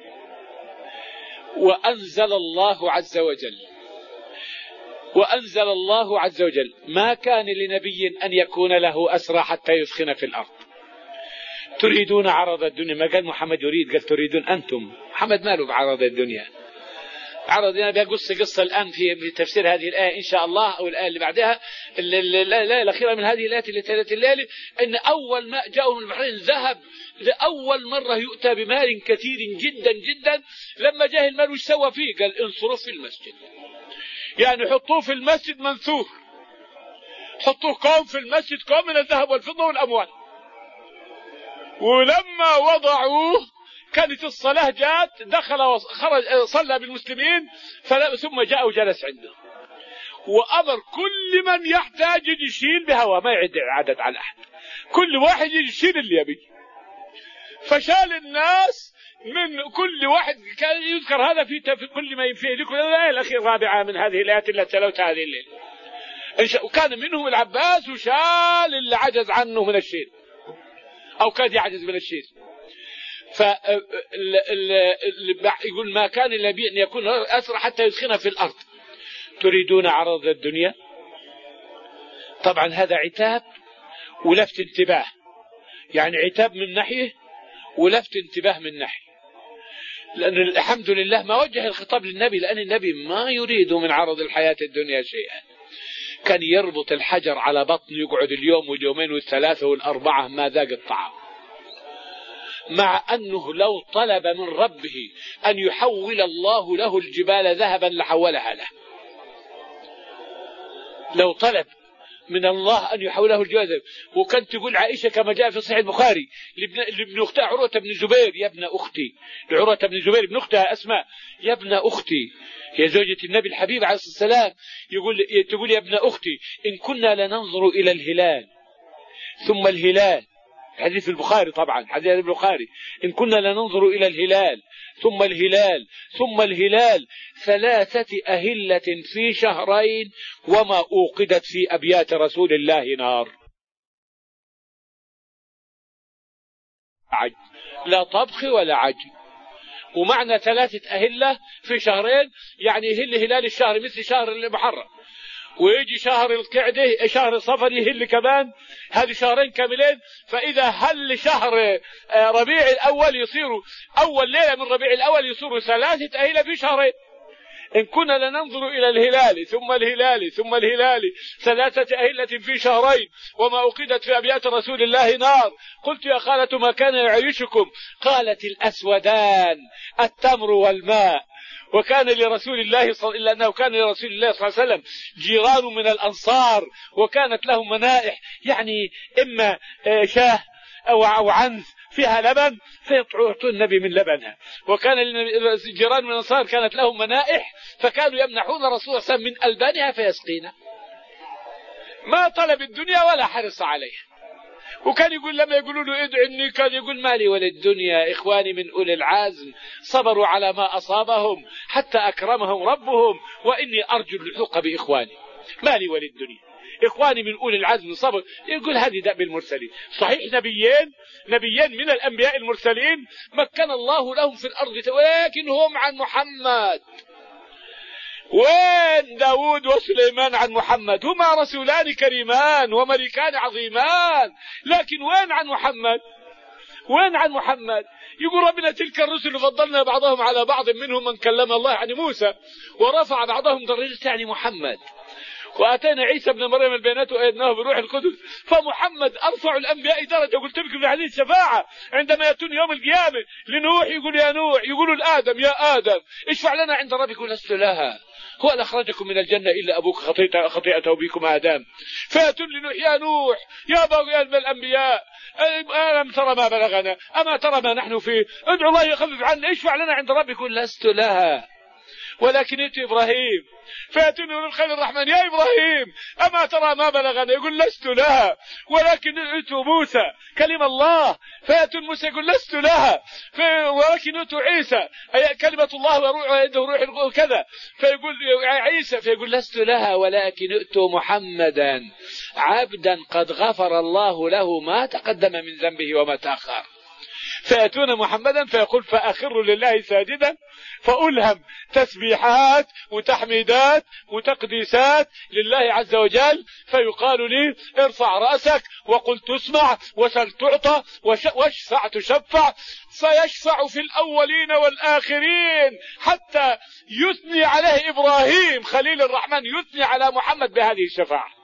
وأنزل الله عز وجل وأنزل الله عز وجل ما كان لنبي أن يكون له أسرى حتى يثخن في الأرض. تريدون عرض الدنيا، ما قال محمد يريد، قال تريدون أنتم. محمد ماله بعرض الدنيا؟ عرض الدنيا بيقص قصة الآن في تفسير هذه الآية إن شاء الله أو الآية اللي بعدها الآية الأخيرة من هذه الآية اللي تلت الليلة، أن أول ما جاءوا من البحرين ذهب لأول مرة يؤتى بمال كثير جدا جدا. لما جاء المال وش سوى فيه؟ قال انصرف في المسجد، يعني حطوه في المسجد منثور، حطوه قوم في المسجد قوم من الذهب والفضة والأموال. ولما وضعوه كانت الصلاة جات دخل وخرج صلى بالمسلمين ثم جاء وجلس عنده وأمر كل من يحتاج يشيل بهوى ما يعد عدد على أحد، كل واحد يشيل اللي يبي. فشال الناس من كل واحد. كان يذكر هذا في في كل ما ينفيه لكم الآية الأخيرة الرابعة من هذه الآيات التي تلوتها هذه الليلة. وكان منهم العباس وشال اللي عجز عنه من الشيل أو كاد يعجز من الشيل. فيقول ما كان النبي أن يكون أسرع حتى يسخن في الأرض تريدون عرض الدنيا. طبعا هذا عتاب ولفت انتباه، يعني عتاب من ناحية ولفت انتباه من ناحية، لأن الحمد لله ما وجه الخطاب للنبي، لأن النبي ما يريد من عرض الحياة الدنيا شيئا. كان يربط الحجر على بطن يقعد اليوم واليومين والثلاثة والأربعة ما ذاق الطعام، مع أنه لو طلب من ربه أن يحول الله له الجبال ذهبا لحولها له. لو طلب من الله أن يحوله الجبال ذهبا. وكانت تقول عائشة كما جاء في صحيح البخاري لابن أختها عروة بن زبير يا ابن أختي، لعروة بن زبير ابن أختها أسماء يا ابن أختي، هي زوجة النبي الحبيب عليه الصلاة والسلام، يقول تقول يا ابن أختي إن كنا لننظر إلى الهلال ثم الهلال، حديث البخاري طبعا حديث البخاري، إن كنا لننظر إلى الهلال ثم الهلال ثم الهلال ثلاثة أهلة في شهرين وما أوقدت في أبيات رسول الله نار. عج لا طبخ ولا عجن. ومعنى ثلاثة أهلة في شهرين يعني يهل هلال الشهر مثل شهر المحرم، ويجي شهر القعدة شهر صفر يهل كمان، هذه شهرين كاملين. فإذا هل شهر ربيع الأول يصير أول ليلة من ربيع الأول يصير ثلاثة أهلة في شهرين. إن كنا لننظر إلى الهلال ثم الهلال ثم الهلال ثلاثة أهلة في شهرين وما أوقدت في أبيات رسول الله نار. قلت يا خالة ما كان يعيشكم؟ قالت الأسودان التمر والماء. وكان لرسول الله صلى إلا أنه كان لرسول الله صلى الله عليه وسلم جيران من الأنصار وكانت لهم منائح، يعني إما شاه أو عنز فيها لبن فيعطوا النبي من لبنها. وكان الجيران من الأنصار كانت لهم منائح فكانوا يمنحون رسول الله صلى الله عليه وسلم من ألبانها فيسقينا. ما طلب الدنيا ولا حرص عليها. وكان يقول لما يقولوا له ادعني كان يقول مالي وللدنيا، إخواني من أولي العزم صبروا على ما أصابهم حتى أكرمهم ربهم وإني أرجو اللحوق بإخواني. مالي وللدنيا، إخواني من أولي العزم صبر. يقول هذه دأب المرسلين. صحيح نبيين نبيين من الأنبياء المرسلين مكن الله لهم في الأرض ولكن هم عن محمد. وين داود وسليمان عن محمد؟ هما رسولان كريمان وملكان عظيمان، لكن وين عن محمد؟ وين عن محمد؟ يقول ربنا تلك الرسل فضلنا بعضهم على بعض منهم من كلم الله يعني موسى ورفع بعضهم درجات يعني محمد. وآتينا عيسى ابن مريم البينات وأيدناه بروح القدس. فمحمد أرفع الأنبياء درجة. قلت لكم في حديث الشفاعة عندما يأتون يوم القيامة لنوح يقول يا نوح، يقولوا لآدم يا آدم اشفع لنا عند ربك، يقول لست لها، هو اللي أخرجكم من الجنة إلا أبوك خطيئته بكم آدم. فيأتون لنوح يا نوح يا باقي الأنبياء ألم ترى ما بلغنا أما ترى ما نحن فيه، ادعو الله يخفف عنا، اشفع لنا عند ربك، يقول لست لها. ولكن ائت إبراهيم فيأتون يقول الخير الرحمن يا إبراهيم أما ترى ما بلغنا، يقول لست لها. ولكن ائت موسى كلم الله فيأتون موسى يقول لست لها. ولكن ائت عيسى كلمة الله وروح ويده روح كذا فيقول عيسى فيقول لست لها. ولكن ائت محمدا عبدا قد غفر الله له ما تقدم من ذنبه وما تأخر. فيأتون محمدا فيقول فأخر لله ساجدا فألهم تسبيحات وتحميدات وتقديسات لله عز وجل. فيقال لي ارفع رأسك وقل تسمع وسل تعطى واشفع تشفع. فيشفع في الأولين والآخرين حتى يثني عليه إبراهيم خليل الرحمن يثني على محمد بهذه الشفاعة.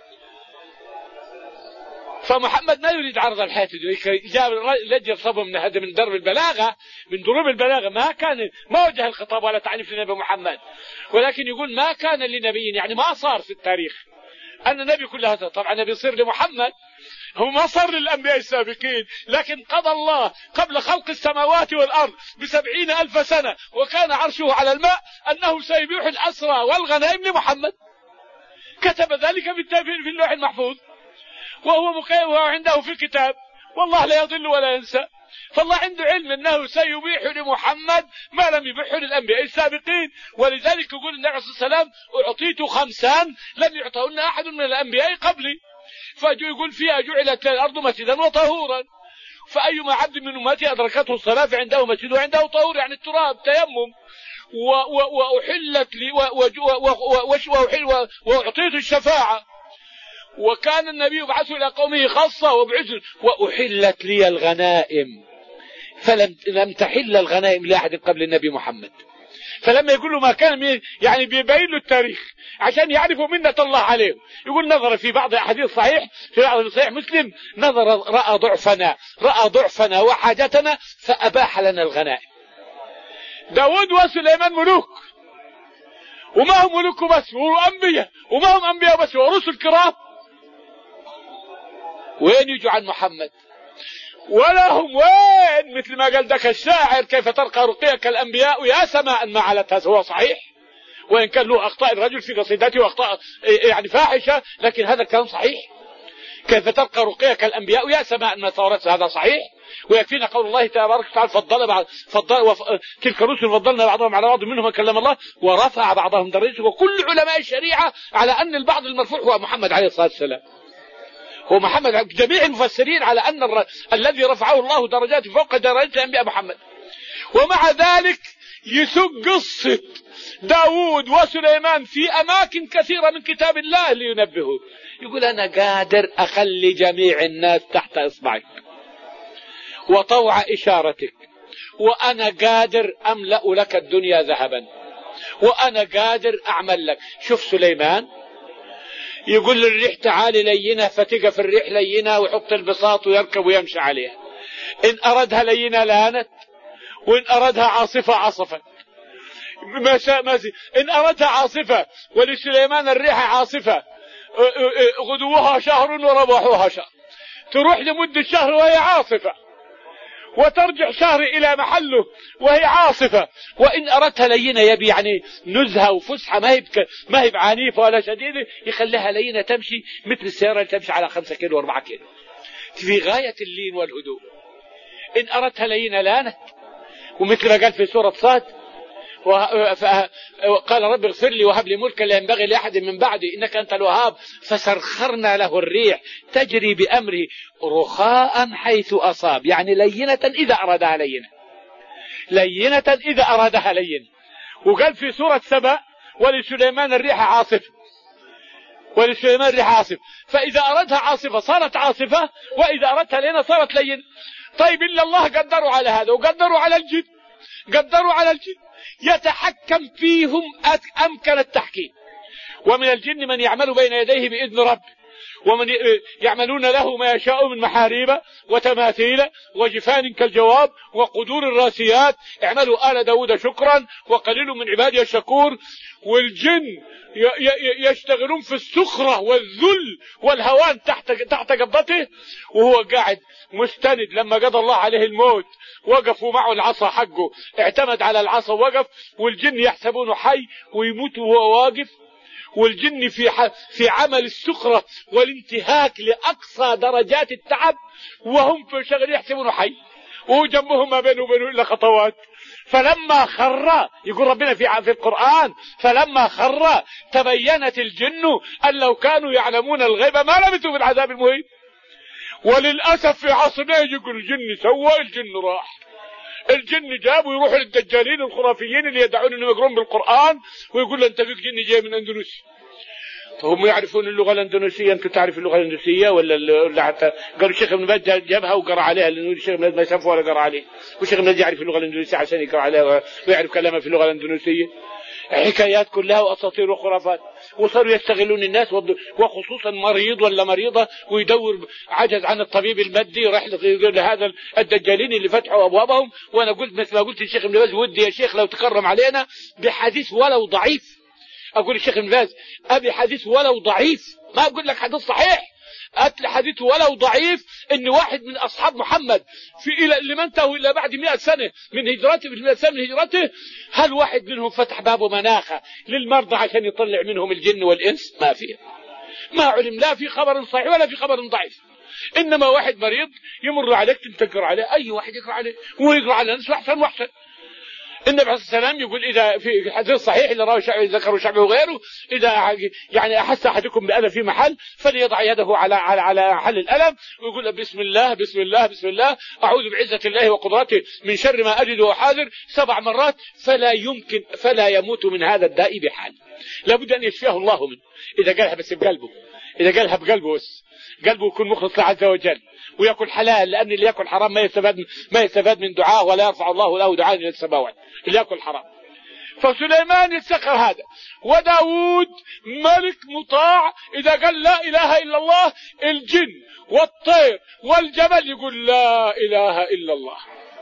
فمحمد ما يريد عرض الحياة الدنيا. جاء لجل صبه من هذا من درب البلاغة من دروب البلاغة، ما كان ما وجه الخطاب ولا تعنيف لنبي محمد، ولكن يقول ما كان لنبي يعني ما صار في التاريخ أن النبي كل هذا. طبعا النبي يصير لمحمد، هو ما صار للأنبياء السابقين، لكن قضى الله قبل خلق السماوات والأرض بسبعين ألف سنة وكان عرشه على الماء أنه سيبيح الأسرى والغنائم لمحمد. كتب ذلك في اللوح المحفوظ وهو مكيف عنده في الكتاب، والله لا يضل ولا ينسى. فالله عنده علم أنه سيبيح لمحمد ما لم يبيحه للأنبياء السابقين. ولذلك يقول النبي عليه الصلاة والسلام أعطيت خمسان لم يعطهن أحد من الأنبياء قبلي، فيقول فيها جعلت الأرض مسجدا وطهورا، فأيما عبد من أمتي أدركته الصلاة فعنده مسجد وعنده طهور، يعني التراب تيمم. وأحلت لي وأعطيت الشفاعة، وكان النبي يبعث إلى قومه خاصة وبعث، وأحلت لي الغنائم، فلم لم تحل الغنائم لأحد قبل النبي محمد. فلما يقول له ما كان يعني بيبين له التاريخ عشان يعرفوا منة الله عليهم. يقول نظر في بعض أحاديث صحيح في بعض صحيح مسلم، نظر رأى ضعفنا رأى ضعفنا وحاجتنا فأباح لنا الغنائم. داود وسليمان ملوك، وما هم ملوك بس، وأنبياء، وما هم أنبياء بس، ورسل كرام. وين يجوا عن محمد؟ ولا هم وين، مثل ما قال ذاك الشاعر كيف ترقى رقيك الأنبياء يا سماء ما علتها. هو صحيح وإن كان له أخطاء الرجل في قصيدته وأخطاء يعني فاحشة، لكن هذا الكلام صحيح. كيف ترقى رقيك الأنبياء يا سماء ما ثورت، هذا صحيح. ويكفينا قول الله تبارك وتعالى فضل بعض فضل وف... تلك الرسل فضلنا بعضهم على بعض منهم كلم الله ورفع بعضهم درجات. وكل علماء الشريعة على أن البعض المرفوع هو محمد عليه الصلاة والسلام، هو محمد. جميع المفسرين على أن الر... الذي رفعه الله درجات فوق درجات الأنبياء محمد. ومع ذلك يسوق قصة داود وسليمان في أماكن كثيرة من كتاب الله لينبهوا. يقول أنا قادر أخلي جميع الناس تحت إصبعك وطوع إشارتك، وأنا قادر أملأ لك الدنيا ذهبا، وأنا قادر أعمل لك. شوف سليمان يقول للريح تعالي لينة، فتقف الريح لينة ويحط البساط ويركب ويمشي عليها. إن أردها لينة لانت، وإن أردها عاصفة عصفت. إن أردها عاصفة، ولسليمان الريح عاصفة غدوها شهر ورباحها شهر، تروح لمدة شهر وهي عاصفة، وترجع شهر إلى محله وهي عاصفة. وإن أردتها لينة يبي يعني نزهة وفسحة، ما هي ما هي عنيفة ولا شديدة، يخليها لينة تمشي مثل السيارة اللي تمشي على خمسة كيلو واربعة كيلو في غاية اللين والهدوء. إن أردتها لينة لانت، ومثل ما قال في سورة صاد وقال رب اغفر لي وهب لي ملكا لا ينبغي لأحد من بعدي إنك أنت الوهاب. فسخرنا له الريح تجري بأمره رخاء حيث أصاب، يعني لينة إذا أرادها لينة، لينة إذا أرادها لينة. وقال في سورة سبأ ولسليمان الريح عاصف، ولسليمان الريح عاصف، فإذا أردها عاصفة صارت عاصفة، وإذا أردتها لينة صارت لينة. طيب إلا الله قدروا على هذا، وقدروا على الجن، قدروا على الجن يتحكم فيهم أمكن التحكيم. ومن الجن من يعمل بين يديه بإذن رب، ومن يعملون له ما يشاء من محاريب وتماثيل وجفان كالجواب وقدور الراسيات اعملوا آل داود شكرا وقليل من عبادي الشكور. والجن يشتغلون في السخرة والذل والهوان تحت تحت قبضته، وهو قاعد مستند. لما قضى الله عليه الموت وقفوا معه العصا حقه، اعتمد على العصا ووقف، والجن يحسبونه حي ويموت وهو واقف. والجن في في عمل السخرة والانتهاك لأقصى درجات التعب، وهم في شغل يحسبونه حي، وهو جنبهم ما بينه وبينه إلا خطوات. فلما خر، يقول ربنا في في القرآن فلما خر تبينت الجن أن لو كانوا يعلمون الغيب ما لبثوا في العذاب المهين. وللأسف في عصرنا يقول الجن سوى، الجن راح، الجن جاب ويروحوا للدجالين الخرافيين اللي يدعون انهم يقرون بالقرآن، ويقول له انت فيك جن جاي من اندونيسيا. فهم يعرفون اللغة الاندونيسية، انتم تعرفوا اللغة الاندونيسية ولا حتى قالوا الشيخ ابن باز جابها وقرأ عليها، لانه الشيخ ابن باز ما يسافر ولا قرأ عليه، والشيخ ابن باز يعرف اللغة الاندونيسية عشان يقرأ عليها ويعرف كلامها في اللغة الاندونيسية. حكايات كلها واساطير وخرافات. وصاروا يستغلون الناس، وخصوصا مريض ولا مريضة ويدور عجز عن الطبيب المادي راح لهذا الدجالين اللي فتحوا ابوابهم. وانا قلت مثل ما قلت الشيخ ابن باز ودي يا شيخ لو تكرم علينا بحديث ولو ضعيف. اقول الشيخ ابن باز ابي حديث ولو ضعيف، ما اقول لك حديث صحيح، أتل حديث ولو ضعيف ان واحد من اصحاب محمد في الى اللي انتهوا الى بعد مئة سنة من هجرته، في مئة سنة من هجرته، هل واحد منهم فتح باب مناخة للمرضى عشان يطلع منهم الجن والانس؟ ما فيه، ما علم، لا في خبر صحيح ولا في خبر ضعيف. إنما واحد مريض يمر عليك تنتقر عليه، أي واحد يقرأ عليه ويقرأ على نفسه أحسن وأحسن. النبي عليه الصلاة والسلام يقول إذا في الحديث الصحيح اللي رواه الشافعي ذكره الشافعي وغيره، إذا يعني أحس أحدكم بألم في محل فليضع يده على على على محل الألم ويقول بسم الله بسم الله بسم الله أعوذ بعزة الله وقدرته من شر ما أجد وأحاذر سبع مرات، فلا يمكن فلا يموت من هذا الداء بحال، لابد أن يشفيه الله منه. إذا قالها بس بقلبه، إذا قالها بقلبه بس، قلبه يكون مخلص لله عز وجل ويأكل حلال، لأن اللي يأكل حرام ما يستفاد ما يستفاد من دعاء ولا يرفع الله له دعاء إلى السماوات، اللي يأكل حرام. فسليمان يتسخر هذا، وداود ملك مطاع، إذا قال لا إله إلا الله الجن والطير والجبل يقول لا إله إلا الله.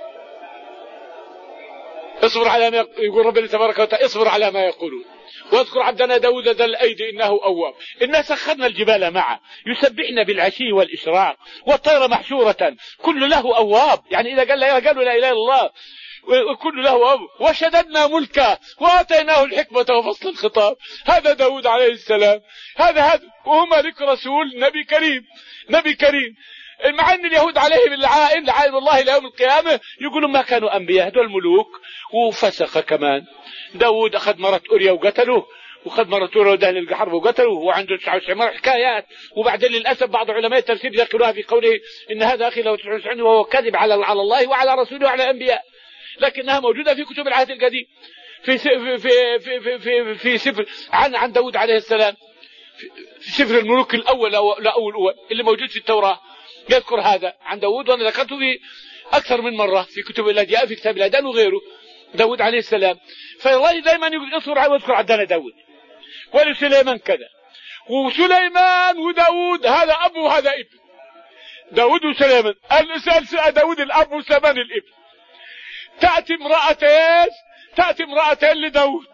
اصبر على ما يقول ربنا تبارك وتعالى، اصبر على ما يقولون واذكر عبدنا داود ذا الأيدي إنه أواب. إنا سخرنا الجبال معه يسبحنا بالعشي والإشراق والطير محشورة كل له أواب، يعني إذا قال لا قالوا لا إله إلا الله وكل له أواب. وشددنا ملكه وآتيناه الحكمة وفصل الخطاب. هذا داود عليه السلام، هذا هذا وهو ملك رسول نبي كريم، نبي كريم. مع ان اليهود عليهم اللعائن لعائن الله الى يوم القيامه يقولوا ما كانوا انبياء، هذول ملوك وفسخه كمان. داود اخذ مرة اوريا وقتلوه، وخذ مرة اوريا ودهن الحرب وقتلوه، وعنده تسعة وتسعين حكايات. وبعدين للاسف بعض علماء التفسير يذكرها في قوله ان هذا اخي له تسعة وتسعين وهو كذب على على الله وعلى رسوله وعلى الانبياء، لكنها موجوده في كتب العهد القديم في في في في في, في سفر عن عن داود عليه السلام، في سفر الملوك الاول او الاول اللي موجود في التوراه يذكر هذا عن داود، وانا ذكرته في اكثر من مره في كتب الاديان في كتاب الاديان وغيره. داود عليه السلام، فالله دائما يذكر ويذكر عندنا داود ولسليمان كذا. وسليمان وداود هذا اب وهذا ابن، داود وسليمان. الانسان داود الاب وسليمان الابن. تاتي امرأتين تاتي امرأتين لداود،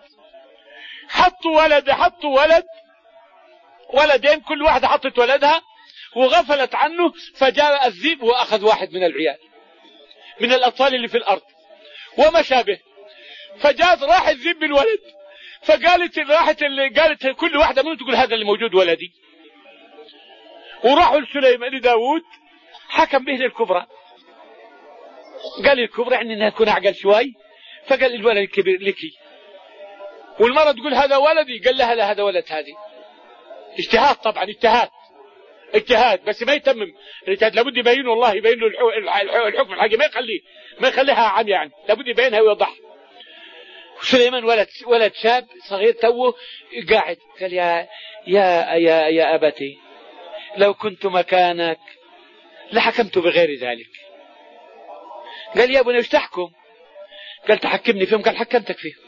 حطوا ولد حطوا ولد ولدين، كل واحده حطت ولدها وغفلت عنه، فجاء الذئب واخذ واحد من العيال من الاطفال اللي في الارض ومشى به. فجاءت راح الذئب بالولد، فقالت راحت اللي قالت كل واحده منهم تقول هذا اللي موجود ولدي. وراحوا لسليمان لداود حكم به للكبرى، قال الكبرى يعني انها تكون اعقل شوي، فقال الولد الكبير لكي، والمرة تقول هذا ولدي، قال لها لا هذا ولد هذه. اجتهاد طبعا، اجتهاد اجتهاد بس ما يتمم الاجتهاد، لابد يبين والله يبين له الحكم الحقيقي، ما يخليه ما يخليها عم يعني، لابد يبينها ويوضحها. سليمان ولد ولد شاب صغير توه قاعد، قال يا يا يا يا ابتي لو كنت مكانك لحكمت بغير ذلك. قال يا ابني ايش تحكم؟ قال تحكمني فيهم، قال حكمتك فيهم.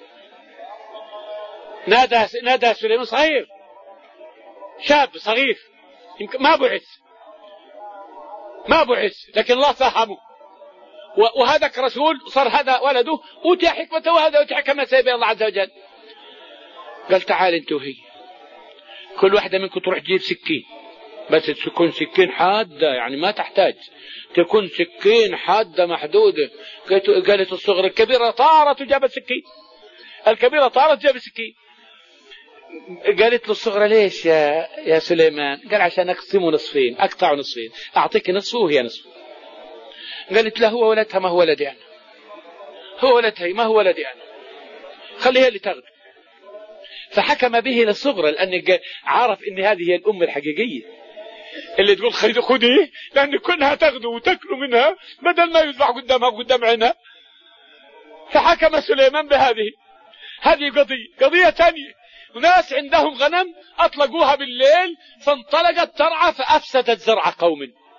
نادى نادى سليمان صغير شاب صغير ما بعث ما بعث لكن الله فهمه، وهذا كرسول صار هذا ولده أوتي حكمته وهذا أوتي حكمة سيبه الله عز وجل. قال تعال انت وهي كل واحدة منكم تروح تجيب سكين، بس تكون سكين حادة يعني ما تحتاج، تكون سكين حادة محدودة. قالت الصغر الكبيرة طارت وجابت سكين، الكبيرة طارت وجابت سكين. قالت له الصغرى ليش يا يا سليمان؟ قال عشان اقسمه نصفين، اقطعه نصفين، اعطيك نصفه وهي نصفه. قالت له هو ولدها ما هو ولدي انا، هو ولدها ما هو ولدي انا، خليها اللي تاخذ. فحكم به للصغرى لان عارف ان هذه هي الام الحقيقيه اللي تقول خذي خذي، لان كلها تاخذوا وتاكلوا منها بدل ما يذبح قدامها قدام عينها. فحكم سليمان بهذه هذه قضيه. قضيه ثانيه، ناس عندهم غنم أطلقوها بالليل فانطلقت ترعى فأفسدت زرع قوم،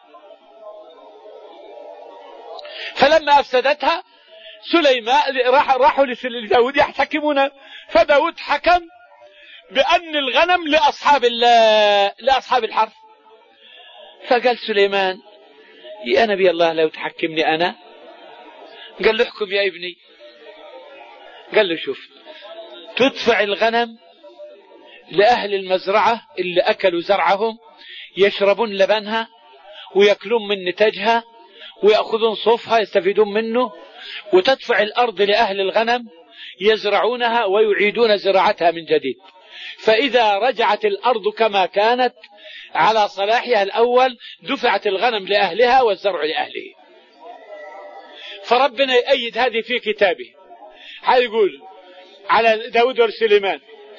فلما أفسدتها سليمان راح راحوا لداود يحتكمون، فداود حكم بأن الغنم لأصحاب لأصحاب الحرث. فقال سليمان يا نبي الله لو تحكمني أنا. قال له احكم يا ابني. قال له شوف، تدفع الغنم لأهل المزرعة اللي أكلوا زرعهم يشربون لبنها ويأكلون من نتاجها ويأخذون صوفها يستفيدون منه، وتدفع الأرض لأهل الغنم يزرعونها ويعيدون زراعتها من جديد. فإذا رجعت الأرض كما كانت على صلاحها الأول دفعت الغنم لأهلها والزرع لأهله. فربنا يأيد هذه في كتابه. هيقول على داود وسليمان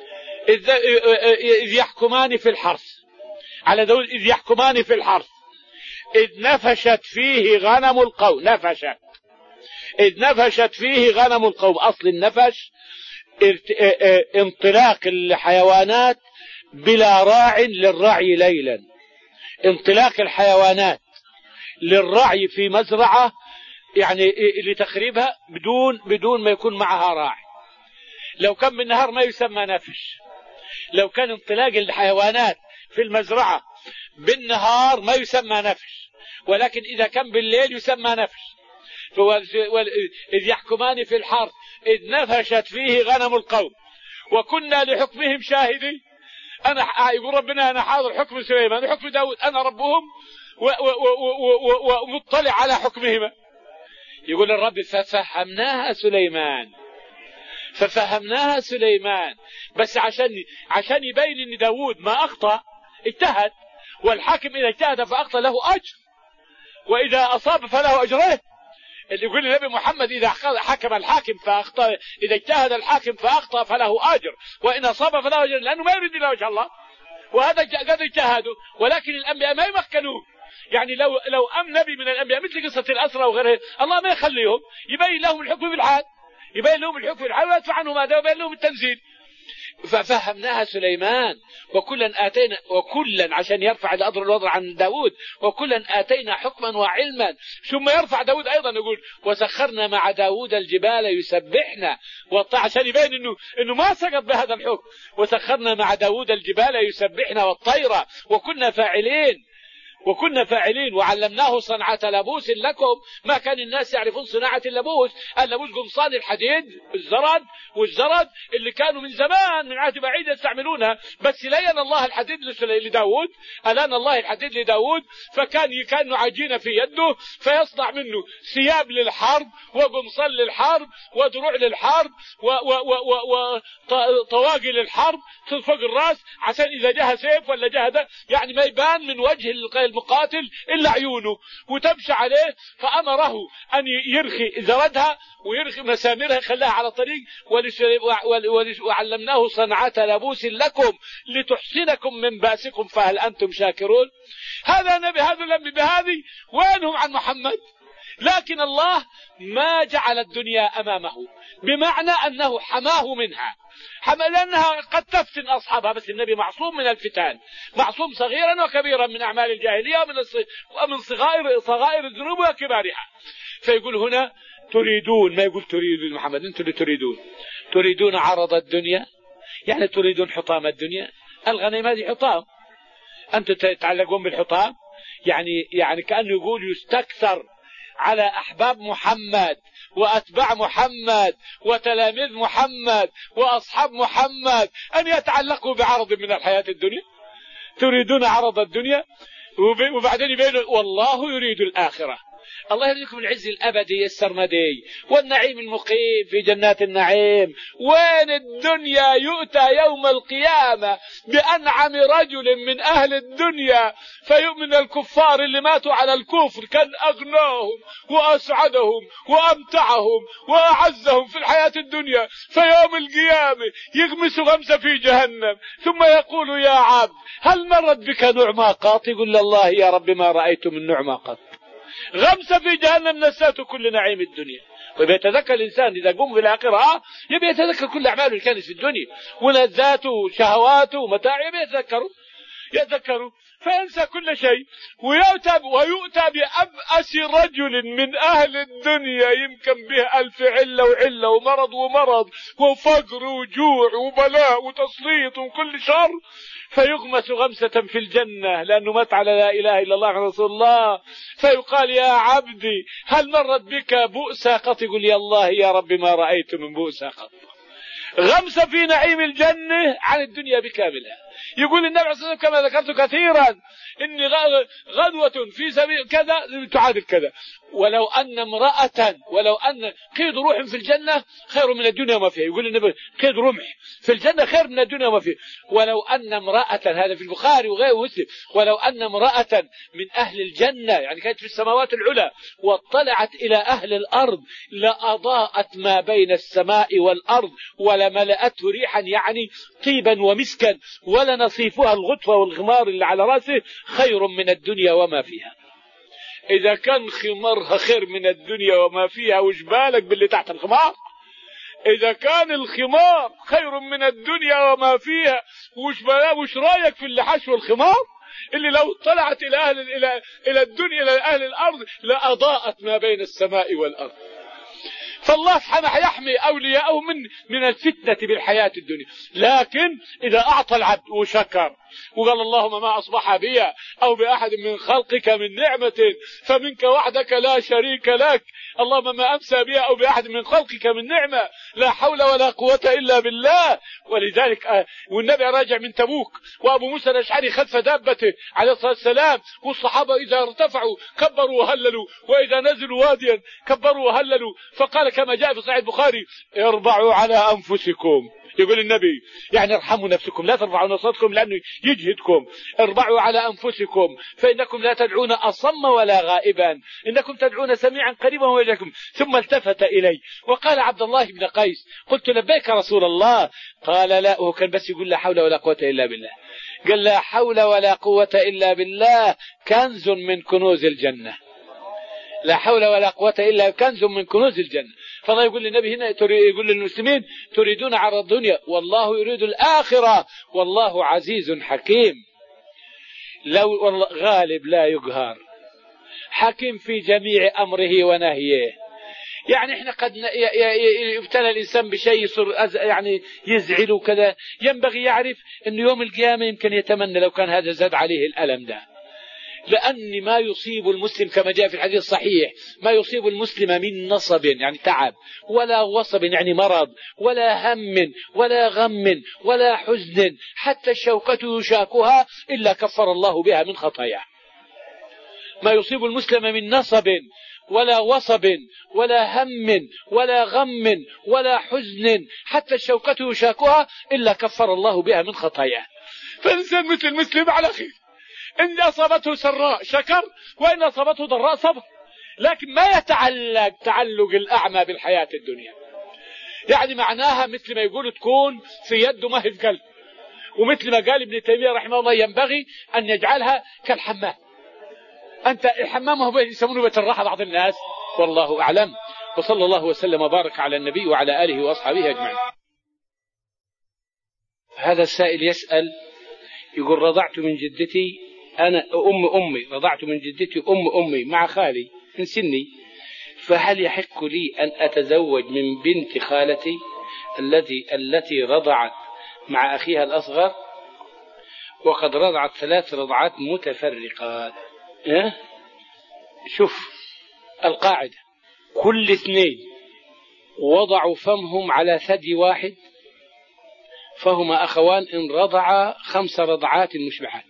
إذ يحكمان في الحرث، على داود إذ يحكمان في الحرث إذ نفشت فيه غنم القوم، نفشت إذ نفشت فيه غنم القوم. أصل النفش انطلاق الحيوانات بلا راع للرعي ليلا، انطلاق الحيوانات للرعي في مزرعة يعني لتخريبها بدون بدون ما يكون معها راعي. لو كان بالنهار ما يسمى نفش، لو كان انطلاق الحيوانات في المزرعة بالنهار ما يسمى نفش، ولكن إذا كان بالليل يسمى نفش. إذ يحكمان في الحرث إذ نفشت فيه غنم القوم وكنا لحكمهم شاهدين. أنا يقول ربنا أنا حاضر حكم سليمان وحكم داود، أنا ربهم ومطلع على حكمهما. يقول الرب ففهمناها سليمان، ففهمناها سليمان بس عشان عشان يبين ان داود ما اخطأ، اجتهد، والحاكم اذا اجتهد فاخطأ له اجر، واذا اصاب فله اجرين. اللي يقول النبي محمد اذا حكم الحاكم فاخطأ، اذا اجتهد الحاكم فاخطأ فله اجر، وان اصاب فله اجر، لانه ما يريد الا وجه الله، وهذا قد اجتهدوا. ولكن الانبياء ما يمكنوه، يعني لو لو ام نبي من الانبياء مثل قصه الاسرى وغيرها الله ما يخليهم، يبين لهم الحكم بالحال، يبين لهم الحكم بالحال ويدفع عنهم هذا ويبين لهم التنزيل. ففهمناها سليمان وكلا آتينا، وكلا عشان يرفع الأضر الوضع عن داود، وكلا آتينا حكما وعلما. ثم يرفع داود أيضا يقول وسخرنا مع داود الجبال يسبحنا والطير، عشان يبين إنه إنه ما سقط بهذا الحكم. وسخرنا مع داود الجبال يسبحنا والطير وكنا فاعلين، وكنا فاعلين وعلمناه صنعة لبوس لكم. ما كان الناس يعرفون صناعة اللبوس، اللبوس قمصان الحديد الزرد والزرد اللي كانوا من زمان من عهد بعيد يستعملونها، بس لين الله الحديد لداود، ألان الله الحديد لداود، فكان كانوا عجينة في يده فيصنع منه ثياب للحرب وقمصان للحرب ودروع للحرب وطواقي للحرب فوق الراس، عشان إذا جاء سيف ولا جاء ده يعني ما يبان من وجه المقاتل إلا عيونه، وتمشي عليه. فأمره أن يرخي زردها ويرخي مسامرها خلاها على طريق. وعلمناه صنعة لبوس لكم لتحسنكم من بأسكم فهل أنتم شاكرون. هذا نبي، هذا لم بهذه وينهم عن محمد. لكن الله ما جعل الدنيا أمامه، بمعنى أنه حماه منها، حمى لأنها قد تفتن أصحابها، بس النبي معصوم من الفتان، معصوم صغيرا وكبيرا من أعمال الجاهلية ومن صغائر صغائر الذنوب وكبارها. فيقول هنا تريدون، ما يقول تريدون محمد، أنتم اللي تريدون، تريدون عرض الدنيا، يعني تريدون حطام الدنيا. الغنيمة هذه حطام، أنتم تتعلقون بالحطام، يعني يعني كأنه يقول يستكثر على أحباب محمد وأتباع محمد وتلاميذ محمد وأصحاب محمد أن يتعلقوا بعرض من الحياة الدنيا. تريدون عرض الدنيا، وبعدين يبين والله يريد الآخرة. الله يرزقكم العز الأبدي السرمدي والنعيم المقيم في جنات النعيم. وين الدنيا يؤتى يوم القيامة بأنعم رجل من أهل الدنيا فيؤمن الكفار اللي ماتوا على الكفر كان أغناهم وأسعدهم وأمتعهم وأعزهم في الحياة الدنيا، فيوم القيامة يغمس غمسة في جهنم ثم يقول يا عبد هل مرت بك نعمة قط؟ يقول الله يا رب ما رأيت من نعمة قط. غمسة في جهنم نسات كل نعيم الدنيا. وبيتذكر الإنسان إذا قم في الآخرة يبي يتذكر كل أعماله اللي كانت في الدنيا ولذاته وشهواته ومتاعه، يبي يتذكروا يتذكروا فينسى كل شيء. ويؤتى ويؤتى بأبأس رجل من أهل الدنيا يمكن به ألف علة وعلة ومرض ومرض وفقر وجوع وبلاء وتسليط وكل شر، فيغمس غمسة في الجنة لأنه مات على لا إله إلا الله رسول الله. فيقال يا عبدي هل مرت بك بؤسا قط؟ يقول يا الله يا رب ما رأيت من بؤسا قط. غمسة في نعيم الجنة عن الدنيا بكاملها. يقول النبي عليه الصلاة والسلام كما ذكرت كثيرا إن غدوة في سبيل كذا تعادل كذا. ولو أن امرأة ولو أن قيد روح في الجنة خير من الدنيا وما فيها. يقول النبي قيد رمح في الجنة خير من الدنيا وما فيها. ولو أن امرأة، هذا في البخاري وغيره مسلم، ولو أن امرأة من أهل الجنة يعني كانت في السماوات العلى واطلعت إلى أهل الأرض لأضاءت ما بين السماء والأرض ولملأته ريحا يعني طيبا ومسكا ولنصيفها الغطفة والغمار اللي على رأسه خير من الدنيا وما فيها. إذا كان خمارها خير من الدنيا وما فيها وش بالك باللي تحت الخمار؟ إذا كان الخمار خير من الدنيا وما فيها وش بالك وش رأيك في اللي حشو الخمار اللي لو طلعت إلى أهل إلى إلى الدنيا إلى أهل الأرض لأضاءت ما بين السماء والأرض. فالله سبحانه يحمي أولياءه من من الفتنة بالحياة الدنيا. لكن إذا أعطى العبد وشكر وقال اللهم ما أصبح بي أو بأحد من خلقك من نعمة فمنك وحدك لا شريك لك، اللهم ما أمسى بي أو بأحد من خلقك من نعمة لا حول ولا قوة إلا بالله. ولذلك والنبي راجع من تبوك وأبو موسى الأشعري خلف دابته عليه الصلاة والسلام، والصحابة إذا ارتفعوا كبروا وهللوا وإذا نزلوا واديا كبروا وهللوا. فقال كما جاء في صحيح البخاري اربعوا على أنفسكم، يقول النبي يعني ارحموا نفسكم لا ترفعوا صوتكم لأنه يجهدكم. اربعوا على أنفسكم فإنكم لا تدعون أصم ولا غائبا، إنكم تدعون سميعا قريبا وجهكم. ثم التفت إلي وقال عبد الله بن قيس قلت لبيك رسول الله. قال لا، هو كان بس يقول لا حول ولا قوة إلا بالله. قال لا حول ولا قوة إلا بالله كنز من كنوز الجنة. لا حول ولا قوة إلا كنز من كنوز الجنة. فالله يقول للنبي هنا يقول للمسلمين تريدون عرض الدنيا والله يريد الآخرة والله عزيز حكيم. لو والله غالب لا يقهر، حكيم في جميع أمره ونهيه. يعني احنا قد يبتلى الإنسان بشيء يعني يزعل وكذا، ينبغي يعرف أن يوم القيامة يمكن يتمنى لو كان هذا زاد عليه الألم ده. لأن ما يصيب المسلم كما جاء في الحديث الصحيح ما يصيب المسلم من نصب يعني تعب ولا وصب يعني مرض ولا هم ولا غم ولا حزن حتى الشوكة يشاكها إلا كفر الله بها من خطاياه. ما يصيب المسلم من نصب ولا وصب ولا هم ولا غم ولا حزن حتى الشوكة يشاكها إلا كفر الله بها من خطاياه. فالإنسان مثل المسلم على خير، إن أصابته سراء شكر وإن أصابته ضراء صبر، لكن ما يتعلق تعلق الأعمى بالحياة الدنيا. يعني معناها مثل ما يقول تكون في يده ما هي في قلب، ومثل ما قال ابن تيمية رحمه الله ينبغي أن يجعلها كالحمام. أنت الحمام هو يسمونه بيت الراحة بعض الناس، والله أعلم. وصلى الله وسلم وبارك على النبي وعلى آله وأصحابه أجمعين. هذا السائل يسأل يقول رضعت من جدتي أنا أم أمي رضعت من جدتي أم أمي مع خالي من سني، فهل يحق لي أن أتزوج من بنت خالتي التي التي رضعت مع أخيها الأصغر وقد رضعت ثلاث رضعات متفرقات؟ أه؟ شوف القاعدة، كل اثنين وضعوا فمهم على ثدي واحد فهما أخوان إن رضعا خمس رضعات مشبعات.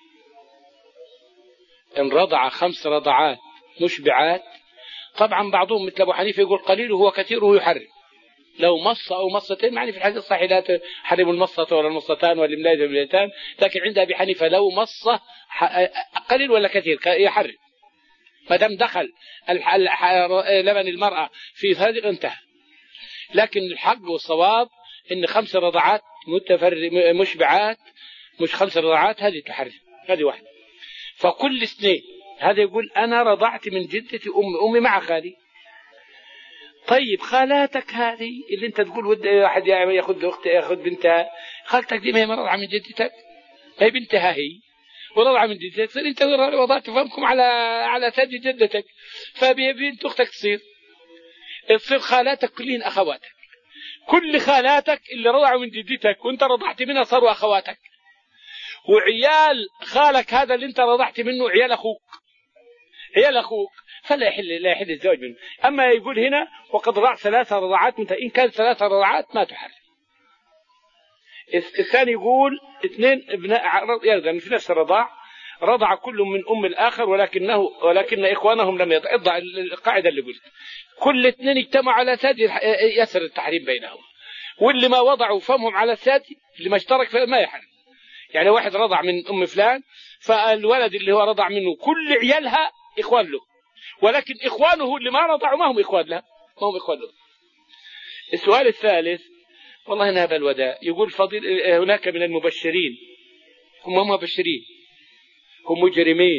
إن رضع خمس رضعات مشبعات، طبعا بعضهم مثل أبو حنيفة يقول قليله وكثيره يحرم، لو مص أو مصتين، يعني في الحديث الصحيح لا تحرم المصة ولا المصتان ولا الملاية ولا الملايتان، لكن عند أبي حنيفة لو مصة قليل ولا كثير يحرم ما دام دخل لبن المرأة في هذه انتهى. لكن الحق والصواب إن خمس رضعات متفرق مشبعات مش خمس رضعات هذه تحرم، هذه واحدة. فكل اثنين هذا يقول أنا رضعت من جدتي أم أمي مع خالي. طيب خالاتك هذه اللي أنت تقول ود واحد يأخذ أخت يأخذ بنتها، خالتك دي ما هي رضعة من جدتك، هي بنتها هي ورضعة من جدتك، تصير أنت وضعت فمكم على على ثدي جدتك، فبنت أختك تصير تصير خالاتك كلين أخواتك. كل خالاتك اللي رضعوا من جدتك وأنت رضعت منها صاروا أخواتك، وعيال خالك هذا اللي أنت رضعت منه عيال أخوك عيال أخوك فلا يحل لا يحل الزواج منه. أما يقول هنا وقد رضع ثلاثة رضعات، إن كانت ثلاثة رضعات ما تحرم، الثاني يقول اثنين ابناء يعني في نفس الرضاع رضع كل من أم الآخر ولكنه ولكن إخوانهم لم يضع القاعدة اللي قلت كل اثنين اجتمعوا على ثدي يسر التحريم بينهم، واللي ما وضعوا فمهم على الثدي اللي ما اشترك ما يحرم. يعني واحد رضع من أم فلان فالولد اللي هو رضع منه كل عيالها إخوان له، ولكن إخوانه اللي ما رضعوا ما هم إخوان له، ما هم إخوان له. السؤال الثالث والله نهب الوداع يقول فضيل هناك من المبشرين هم مبشرين هم مجرمين.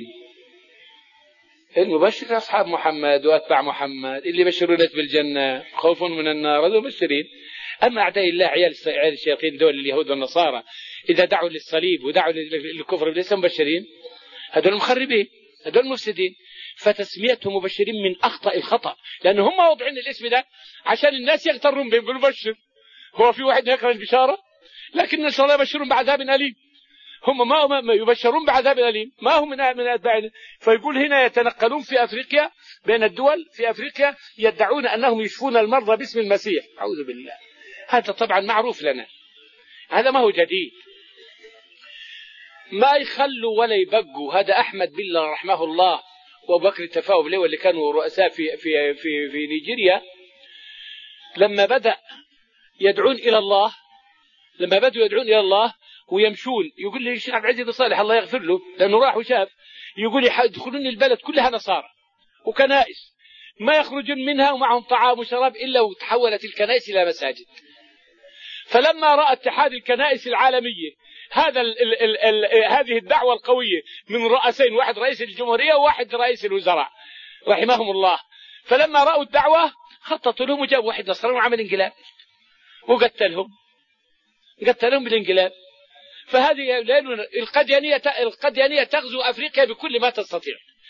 المبشر أصحاب محمد وأتباع محمد اللي يبشرون الناس بالجنة خوف من النار، هذول مبشرين. أما أعداء الله عيال الشياطين دول اليهود والنصارى إذا دعوا للصليب ودعوا للكفر ليس مبشرين، هذول مخربين، هذول مفسدين. فتسميتهم مبشرين من أخطأ الخطأ، لأن هم وضعين الاسم ده عشان الناس يغترون بهم بالمبشر. هو في واحد يكره البشارة، لكن إن شاء الله يبشرون بعذاب أليم. هم ما, ما يبشرون بعذاب أليم، ما هم من من أتباعنا. فيقول هنا يتنقلون في أفريقيا بين الدول في أفريقيا يدعون أنهم يشفون المرضى باسم المسيح. أعوذ بالله، هذا طبعا معروف لنا، هذا ما هو جديد. ما يخلوا ولا يبقوا. هذا أحمد بالله رحمه الله وأبو بكر التفاؤل بليه اللي كانوا رؤساء في في في في نيجيريا لما بدأ يدعون إلى الله، لما بدأوا يدعون إلى الله ويمشون، يقول لي الشيخ عبد العزيز بن صالح الله يغفر له لأنه راح وشاف، يقول يدخلون البلد كلها نصارى وكنائس ما يخرجون منها ومعهم طعام وشراب إلا وتحولت الكنائس إلى مساجد. فلما رأى اتحاد الكنائس العالمية هذا ال ال ال ال هذه الدعوة القوية من رئيسين، واحد رئيس الجمهورية وواحد رئيس الوزراء رحمهم الله، فلما رأوا الدعوة خططوا لهم وجابوا واحد نصراني وعمل انقلاب وقتلهم قتلهم بالانقلاب. فهذه القديانية القديانية تغزو أفريقيا بكل ما تستطيع،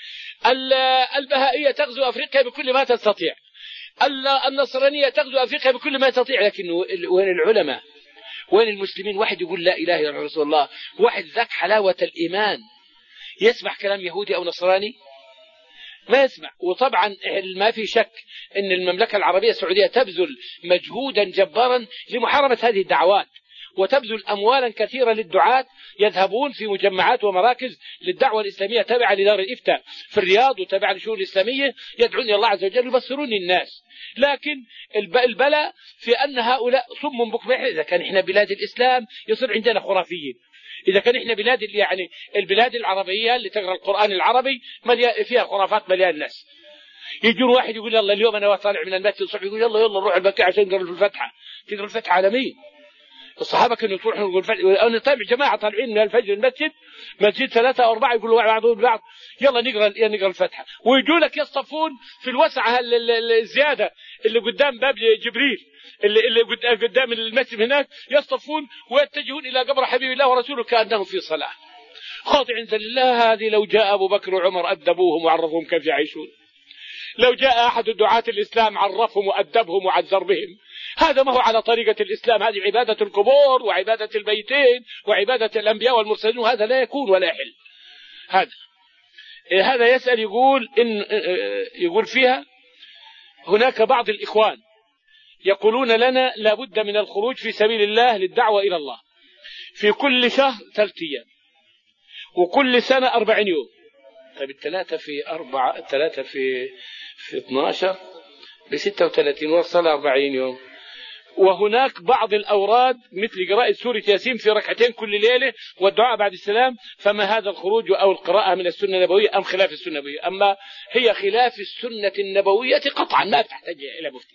البهائية تغزو أفريقيا بكل ما تستطيع، النصرانية تغزو أفريقيا بكل ما تستطيع. لكن وين العلماء؟ وين المسلمين؟ واحد يقول لا إله إلا رسول الله، واحد ذاك حلاوة الإيمان يسمع كلام يهودي أو نصراني؟ ما يسمع. وطبعا ما في شك أن المملكة العربية السعودية تبذل مجهودا جبارا لمحاربة هذه الدعوات، وتبذل أموالا كثيرة للدعاة يذهبون في مجمعات ومراكز للدعوة الإسلامية تابعة لدار الإفتاء في الرياض وتابعة للشؤون الإسلامية، يدعون إلى الله عز وجل يبصرون الناس. لكن البلاء في أن هؤلاء صم بكم. إذا كان إحنا بلاد الإسلام يصير عندنا خرافيين، إذا كان إحنا بلاد يعني البلاد العربية اللي تقرأ القرآن العربي فيها خرافات مليان الناس. يجون واحد يقول يلا اليوم أنا طالع من المسجد الصبح يقول يلا يلا نروح البكي عشان نقرأ الفتحة. تقرأ الفتحة على مين؟ الصحابة كانوا يروحوا يقولوا الفجر، أنا طالع جماعة طالعين من الفجر المسجد مسجد ثلاثة أو أربعة يقولوا بعضهم بعض يلا نقرأ نقرأ الفتحة، ويجوا لك يصطفون في الوسعة الزيادة اللي قدام باب جبريل اللي اللي قدام المسجد هناك، يصطفون ويتجهون إلى قبر حبيب الله ورسوله كأنهم في صلاة خاضعين لله. هذه لو جاء أبو بكر وعمر أدبوهم وعرفهم كيف يعيشون، لو جاء أحد الدعاة الإسلام عرفهم وأدبهم وعذر بهم. هذا ما هو على طريقة الإسلام، هذه عبادة القبور وعبادة البيتين وعبادة الأنبياء والمرسلين، وهذا لا يكون ولا يحل. هذا هذا يسأل يقول إن يقول فيها هناك بعض الإخوان يقولون لنا لابد من الخروج في سبيل الله للدعوة إلى الله في كل شهر ثلاث أيام وكل سنة أربعين يوم. طيب الثلاثة في أربعة الثلاثة في في اثناشر بستة وثلاثين وصل أربعين يوم. وهناك بعض الأوراد مثل قراءة سورة ياسين في ركعتين كل ليلة والدعاء بعد السلام. فما هذا الخروج أو القراءة من السنة النبوية أم خلاف السنة النبوية؟ أما هي خلاف السنة النبوية قطعا ما تحتاج إلى مفتي.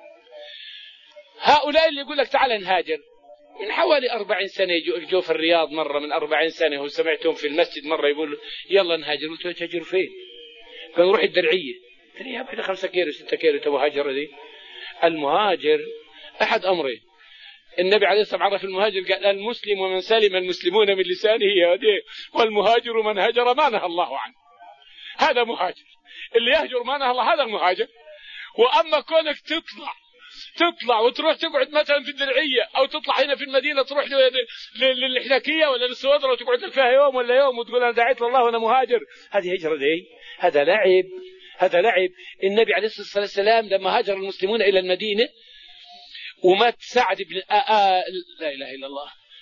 هؤلاء اللي يقول لك تعال نهاجر من حوالي أربعين سنة جو في الرياض مرة من أربعين سنة وسمعتهم في المسجد مرة يقول يلا نهاجر. قلت له تهاجروا فين؟ قالوا نروح الدرعية. قال لي يا بعد خمسة كيلو ستة كيلو تبغى هاجر دي؟ المهاجر أحد أمرين. النبي عليه الصلاة والسلام عرف المهاجر قال المسلم ومن سلم المسلمون من لسانه يده، والمهاجر من هجر ما نهى الله عنه. هذا مهاجر، اللي يهجر ما نهى الله هذا المهاجر. وأما كونك تطلع تطلع وتروح تقعد مثلا في الدرعية أو تطلع هنا في المدينة تروح للحناكية ولا للسوادرة وتقعد لك فيها يوم ولا يوم وتقول أنا دعيت لله وأنا مهاجر، هذه هجرة دي؟ هذا لعب، هذا لعب. النبي عليه الصلاة والسلام لما هاجر المسلمون إلى المدينة ومات سعد بن آآ لا إله إلا الله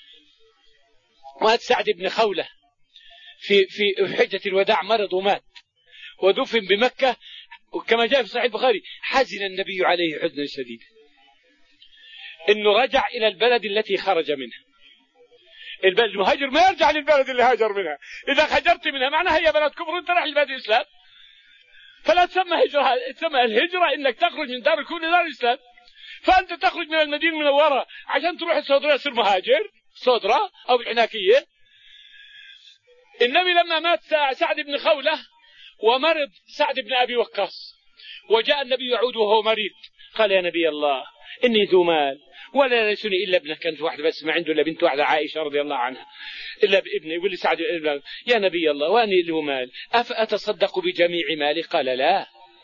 وهذا سعد بن خولة في في حجة الوداع مرض ومات ودفن بمكة، وكما جاء في صحيح البخاري حزن النبي عليه حزنا شديدا انه رجع الى البلد التي خرج منها. البلد المهاجر ما يرجع للبلد اللي هاجر منها، اذا هاجرت منها معناها هي بلد كفر انت رايح لبلد الاسلام، فلا تسمى هجرة. تسمى الهجرة انك تخرج من دار الكفر لدار الاسلام. فانت تخرج من المدينة المنورة عشان تروح السودراء تصير مهاجر سودراء او العناكية. النبي لما مات سعد بن خولة ومرض سعد بن ابي وقاص، وجاء النبي يعود وهو مريض، قال يا نبي الله إني ذو مال ولا يرثني إلا ابنك، كانت واحدة بس ما عنده إلا بنت واحدة عائشة رضي الله عنها، إلا بابني. يقول لي سعد يا نبي الله وأني له مال أفأتصدق بجميع مالي؟ قال لا.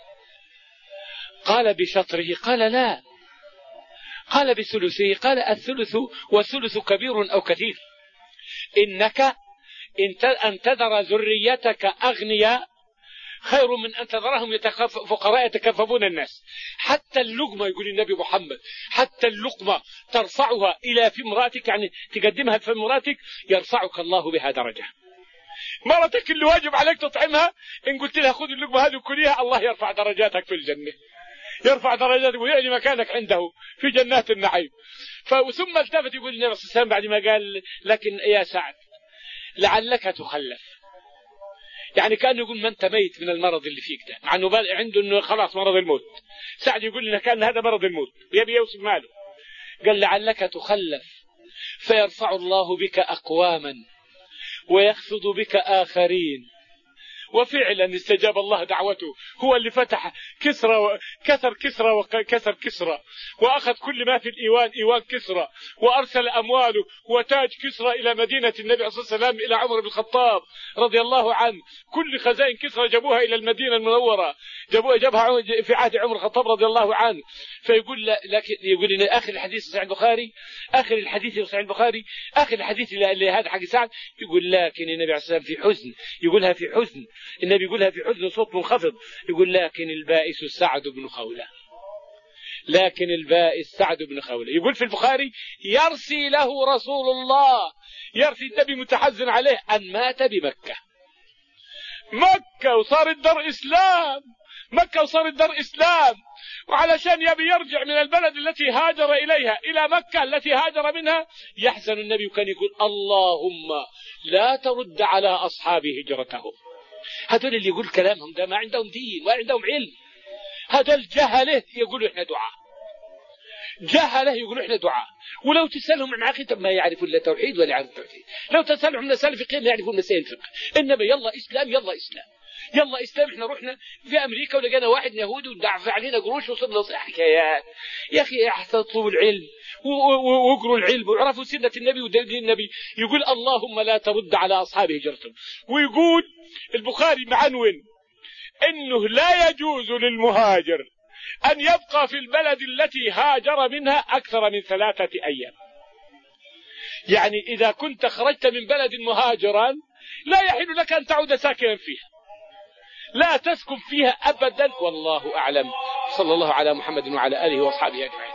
قال بشطره؟ قال لا. قال بثلثه؟ قال الثلث والثلث كبير أو كثير. إنك أن تذر ذريتك أغنياء خير من أن تذرهم فقراء يتكففون الناس. حتى اللقمة، يقول النبي محمد، حتى اللقمة ترفعها إلى في امرأتك، يعني تقدمها في امرأتك، يرفعك الله بها درجة. مرتك اللي واجب عليك تطعمها إن قلت لها خذ اللقمة هذه وكليها، الله يرفع درجاتك في الجنة، يرفع درجاتك ويعني مكانك عنده في جنات النعيم. ثم التفت يقول النبي صلى الله عليه وسلم بعد ما قال لكن يا سعد لعلك تخلف، يعني كان يقول ما انت ميت من المرض اللي فيك ده، مع انه عنده انه خلاص مرض الموت. سعد يقول لنا كان هذا مرض الموت ويبي يوصف ماله. قال لعلك تخلف فيرفع الله بك اقواما ويخفض بك اخرين. وفعلا استجاب الله دعوته، هو اللي فتح كسرى وكسر كسرى وكسر كسرى، واخذ كل ما في الايوان ايوان كسرى، وارسل امواله وتاج كسرى الى مدينه النبي صلى الله عليه وسلم الى عمر بن الخطاب رضي الله عنه. كل خزائن كسرى جابوها الى المدينه المنوره، جابوها جابها في عهد عمر الخطاب رضي الله عنه. فيقول لكن يقول لنا اخر الحديث صحيح البخاري، اخر الحديث صحيح البخاري، اخر الحديث اللي هذا حق سعد، يقول لكن النبي عليه الصلاه والسلام في حزن، يقولها في حزن، النبي يقولها في حزن صوت منخفض، يقول لكن البائس سعد بن خولة، لكن البائس سعد بن خولة. يقول في البخاري يرثي له رسول الله، يرثي النبي متحزن عليه أن مات بمكة. مكة وصارت دار إسلام، مكة وصارت دار إسلام، وعلشان يبي يرجع من البلد التي هاجر إليها إلى مكة التي هاجر منها، يحزن النبي وكان يقول اللهم لا ترد على أصحاب هجرتهم. هذول اللي يقول كلامهم ده ما عندهم دين ولا عندهم علم، هذا الجهله يقولوا احنا دعاء، جهله يقولوا احنا دعاء. ولو تسالهم عن عقيده ما يعرفون لا توحيد ولا يعرفون التوحيد، لو تسالهم عن مسائل فقهيه ما يعرفون مسائل الفقه. انما يلا اسلام يلا اسلام يلا اسلام. احنا رحنا في امريكا ولقينا واحد يهودي ودفع علينا قروش وصرنا حكايات. يا اخي احتطوا العلم واقروا العلم وعرفوا سنه النبي ودين النبي. يقول اللهم لا ترد على اصحاب هجرتهم. ويقول البخاري معنون انه لا يجوز للمهاجر ان يبقى في البلد التي هاجر منها اكثر من ثلاثه ايام. يعني اذا كنت خرجت من بلد مهاجرا لا يحل لك ان تعود ساكنا فيها، لا تسكن فيها ابدا. والله اعلم. صلى الله على محمد وعلى اله واصحابه اجمعين.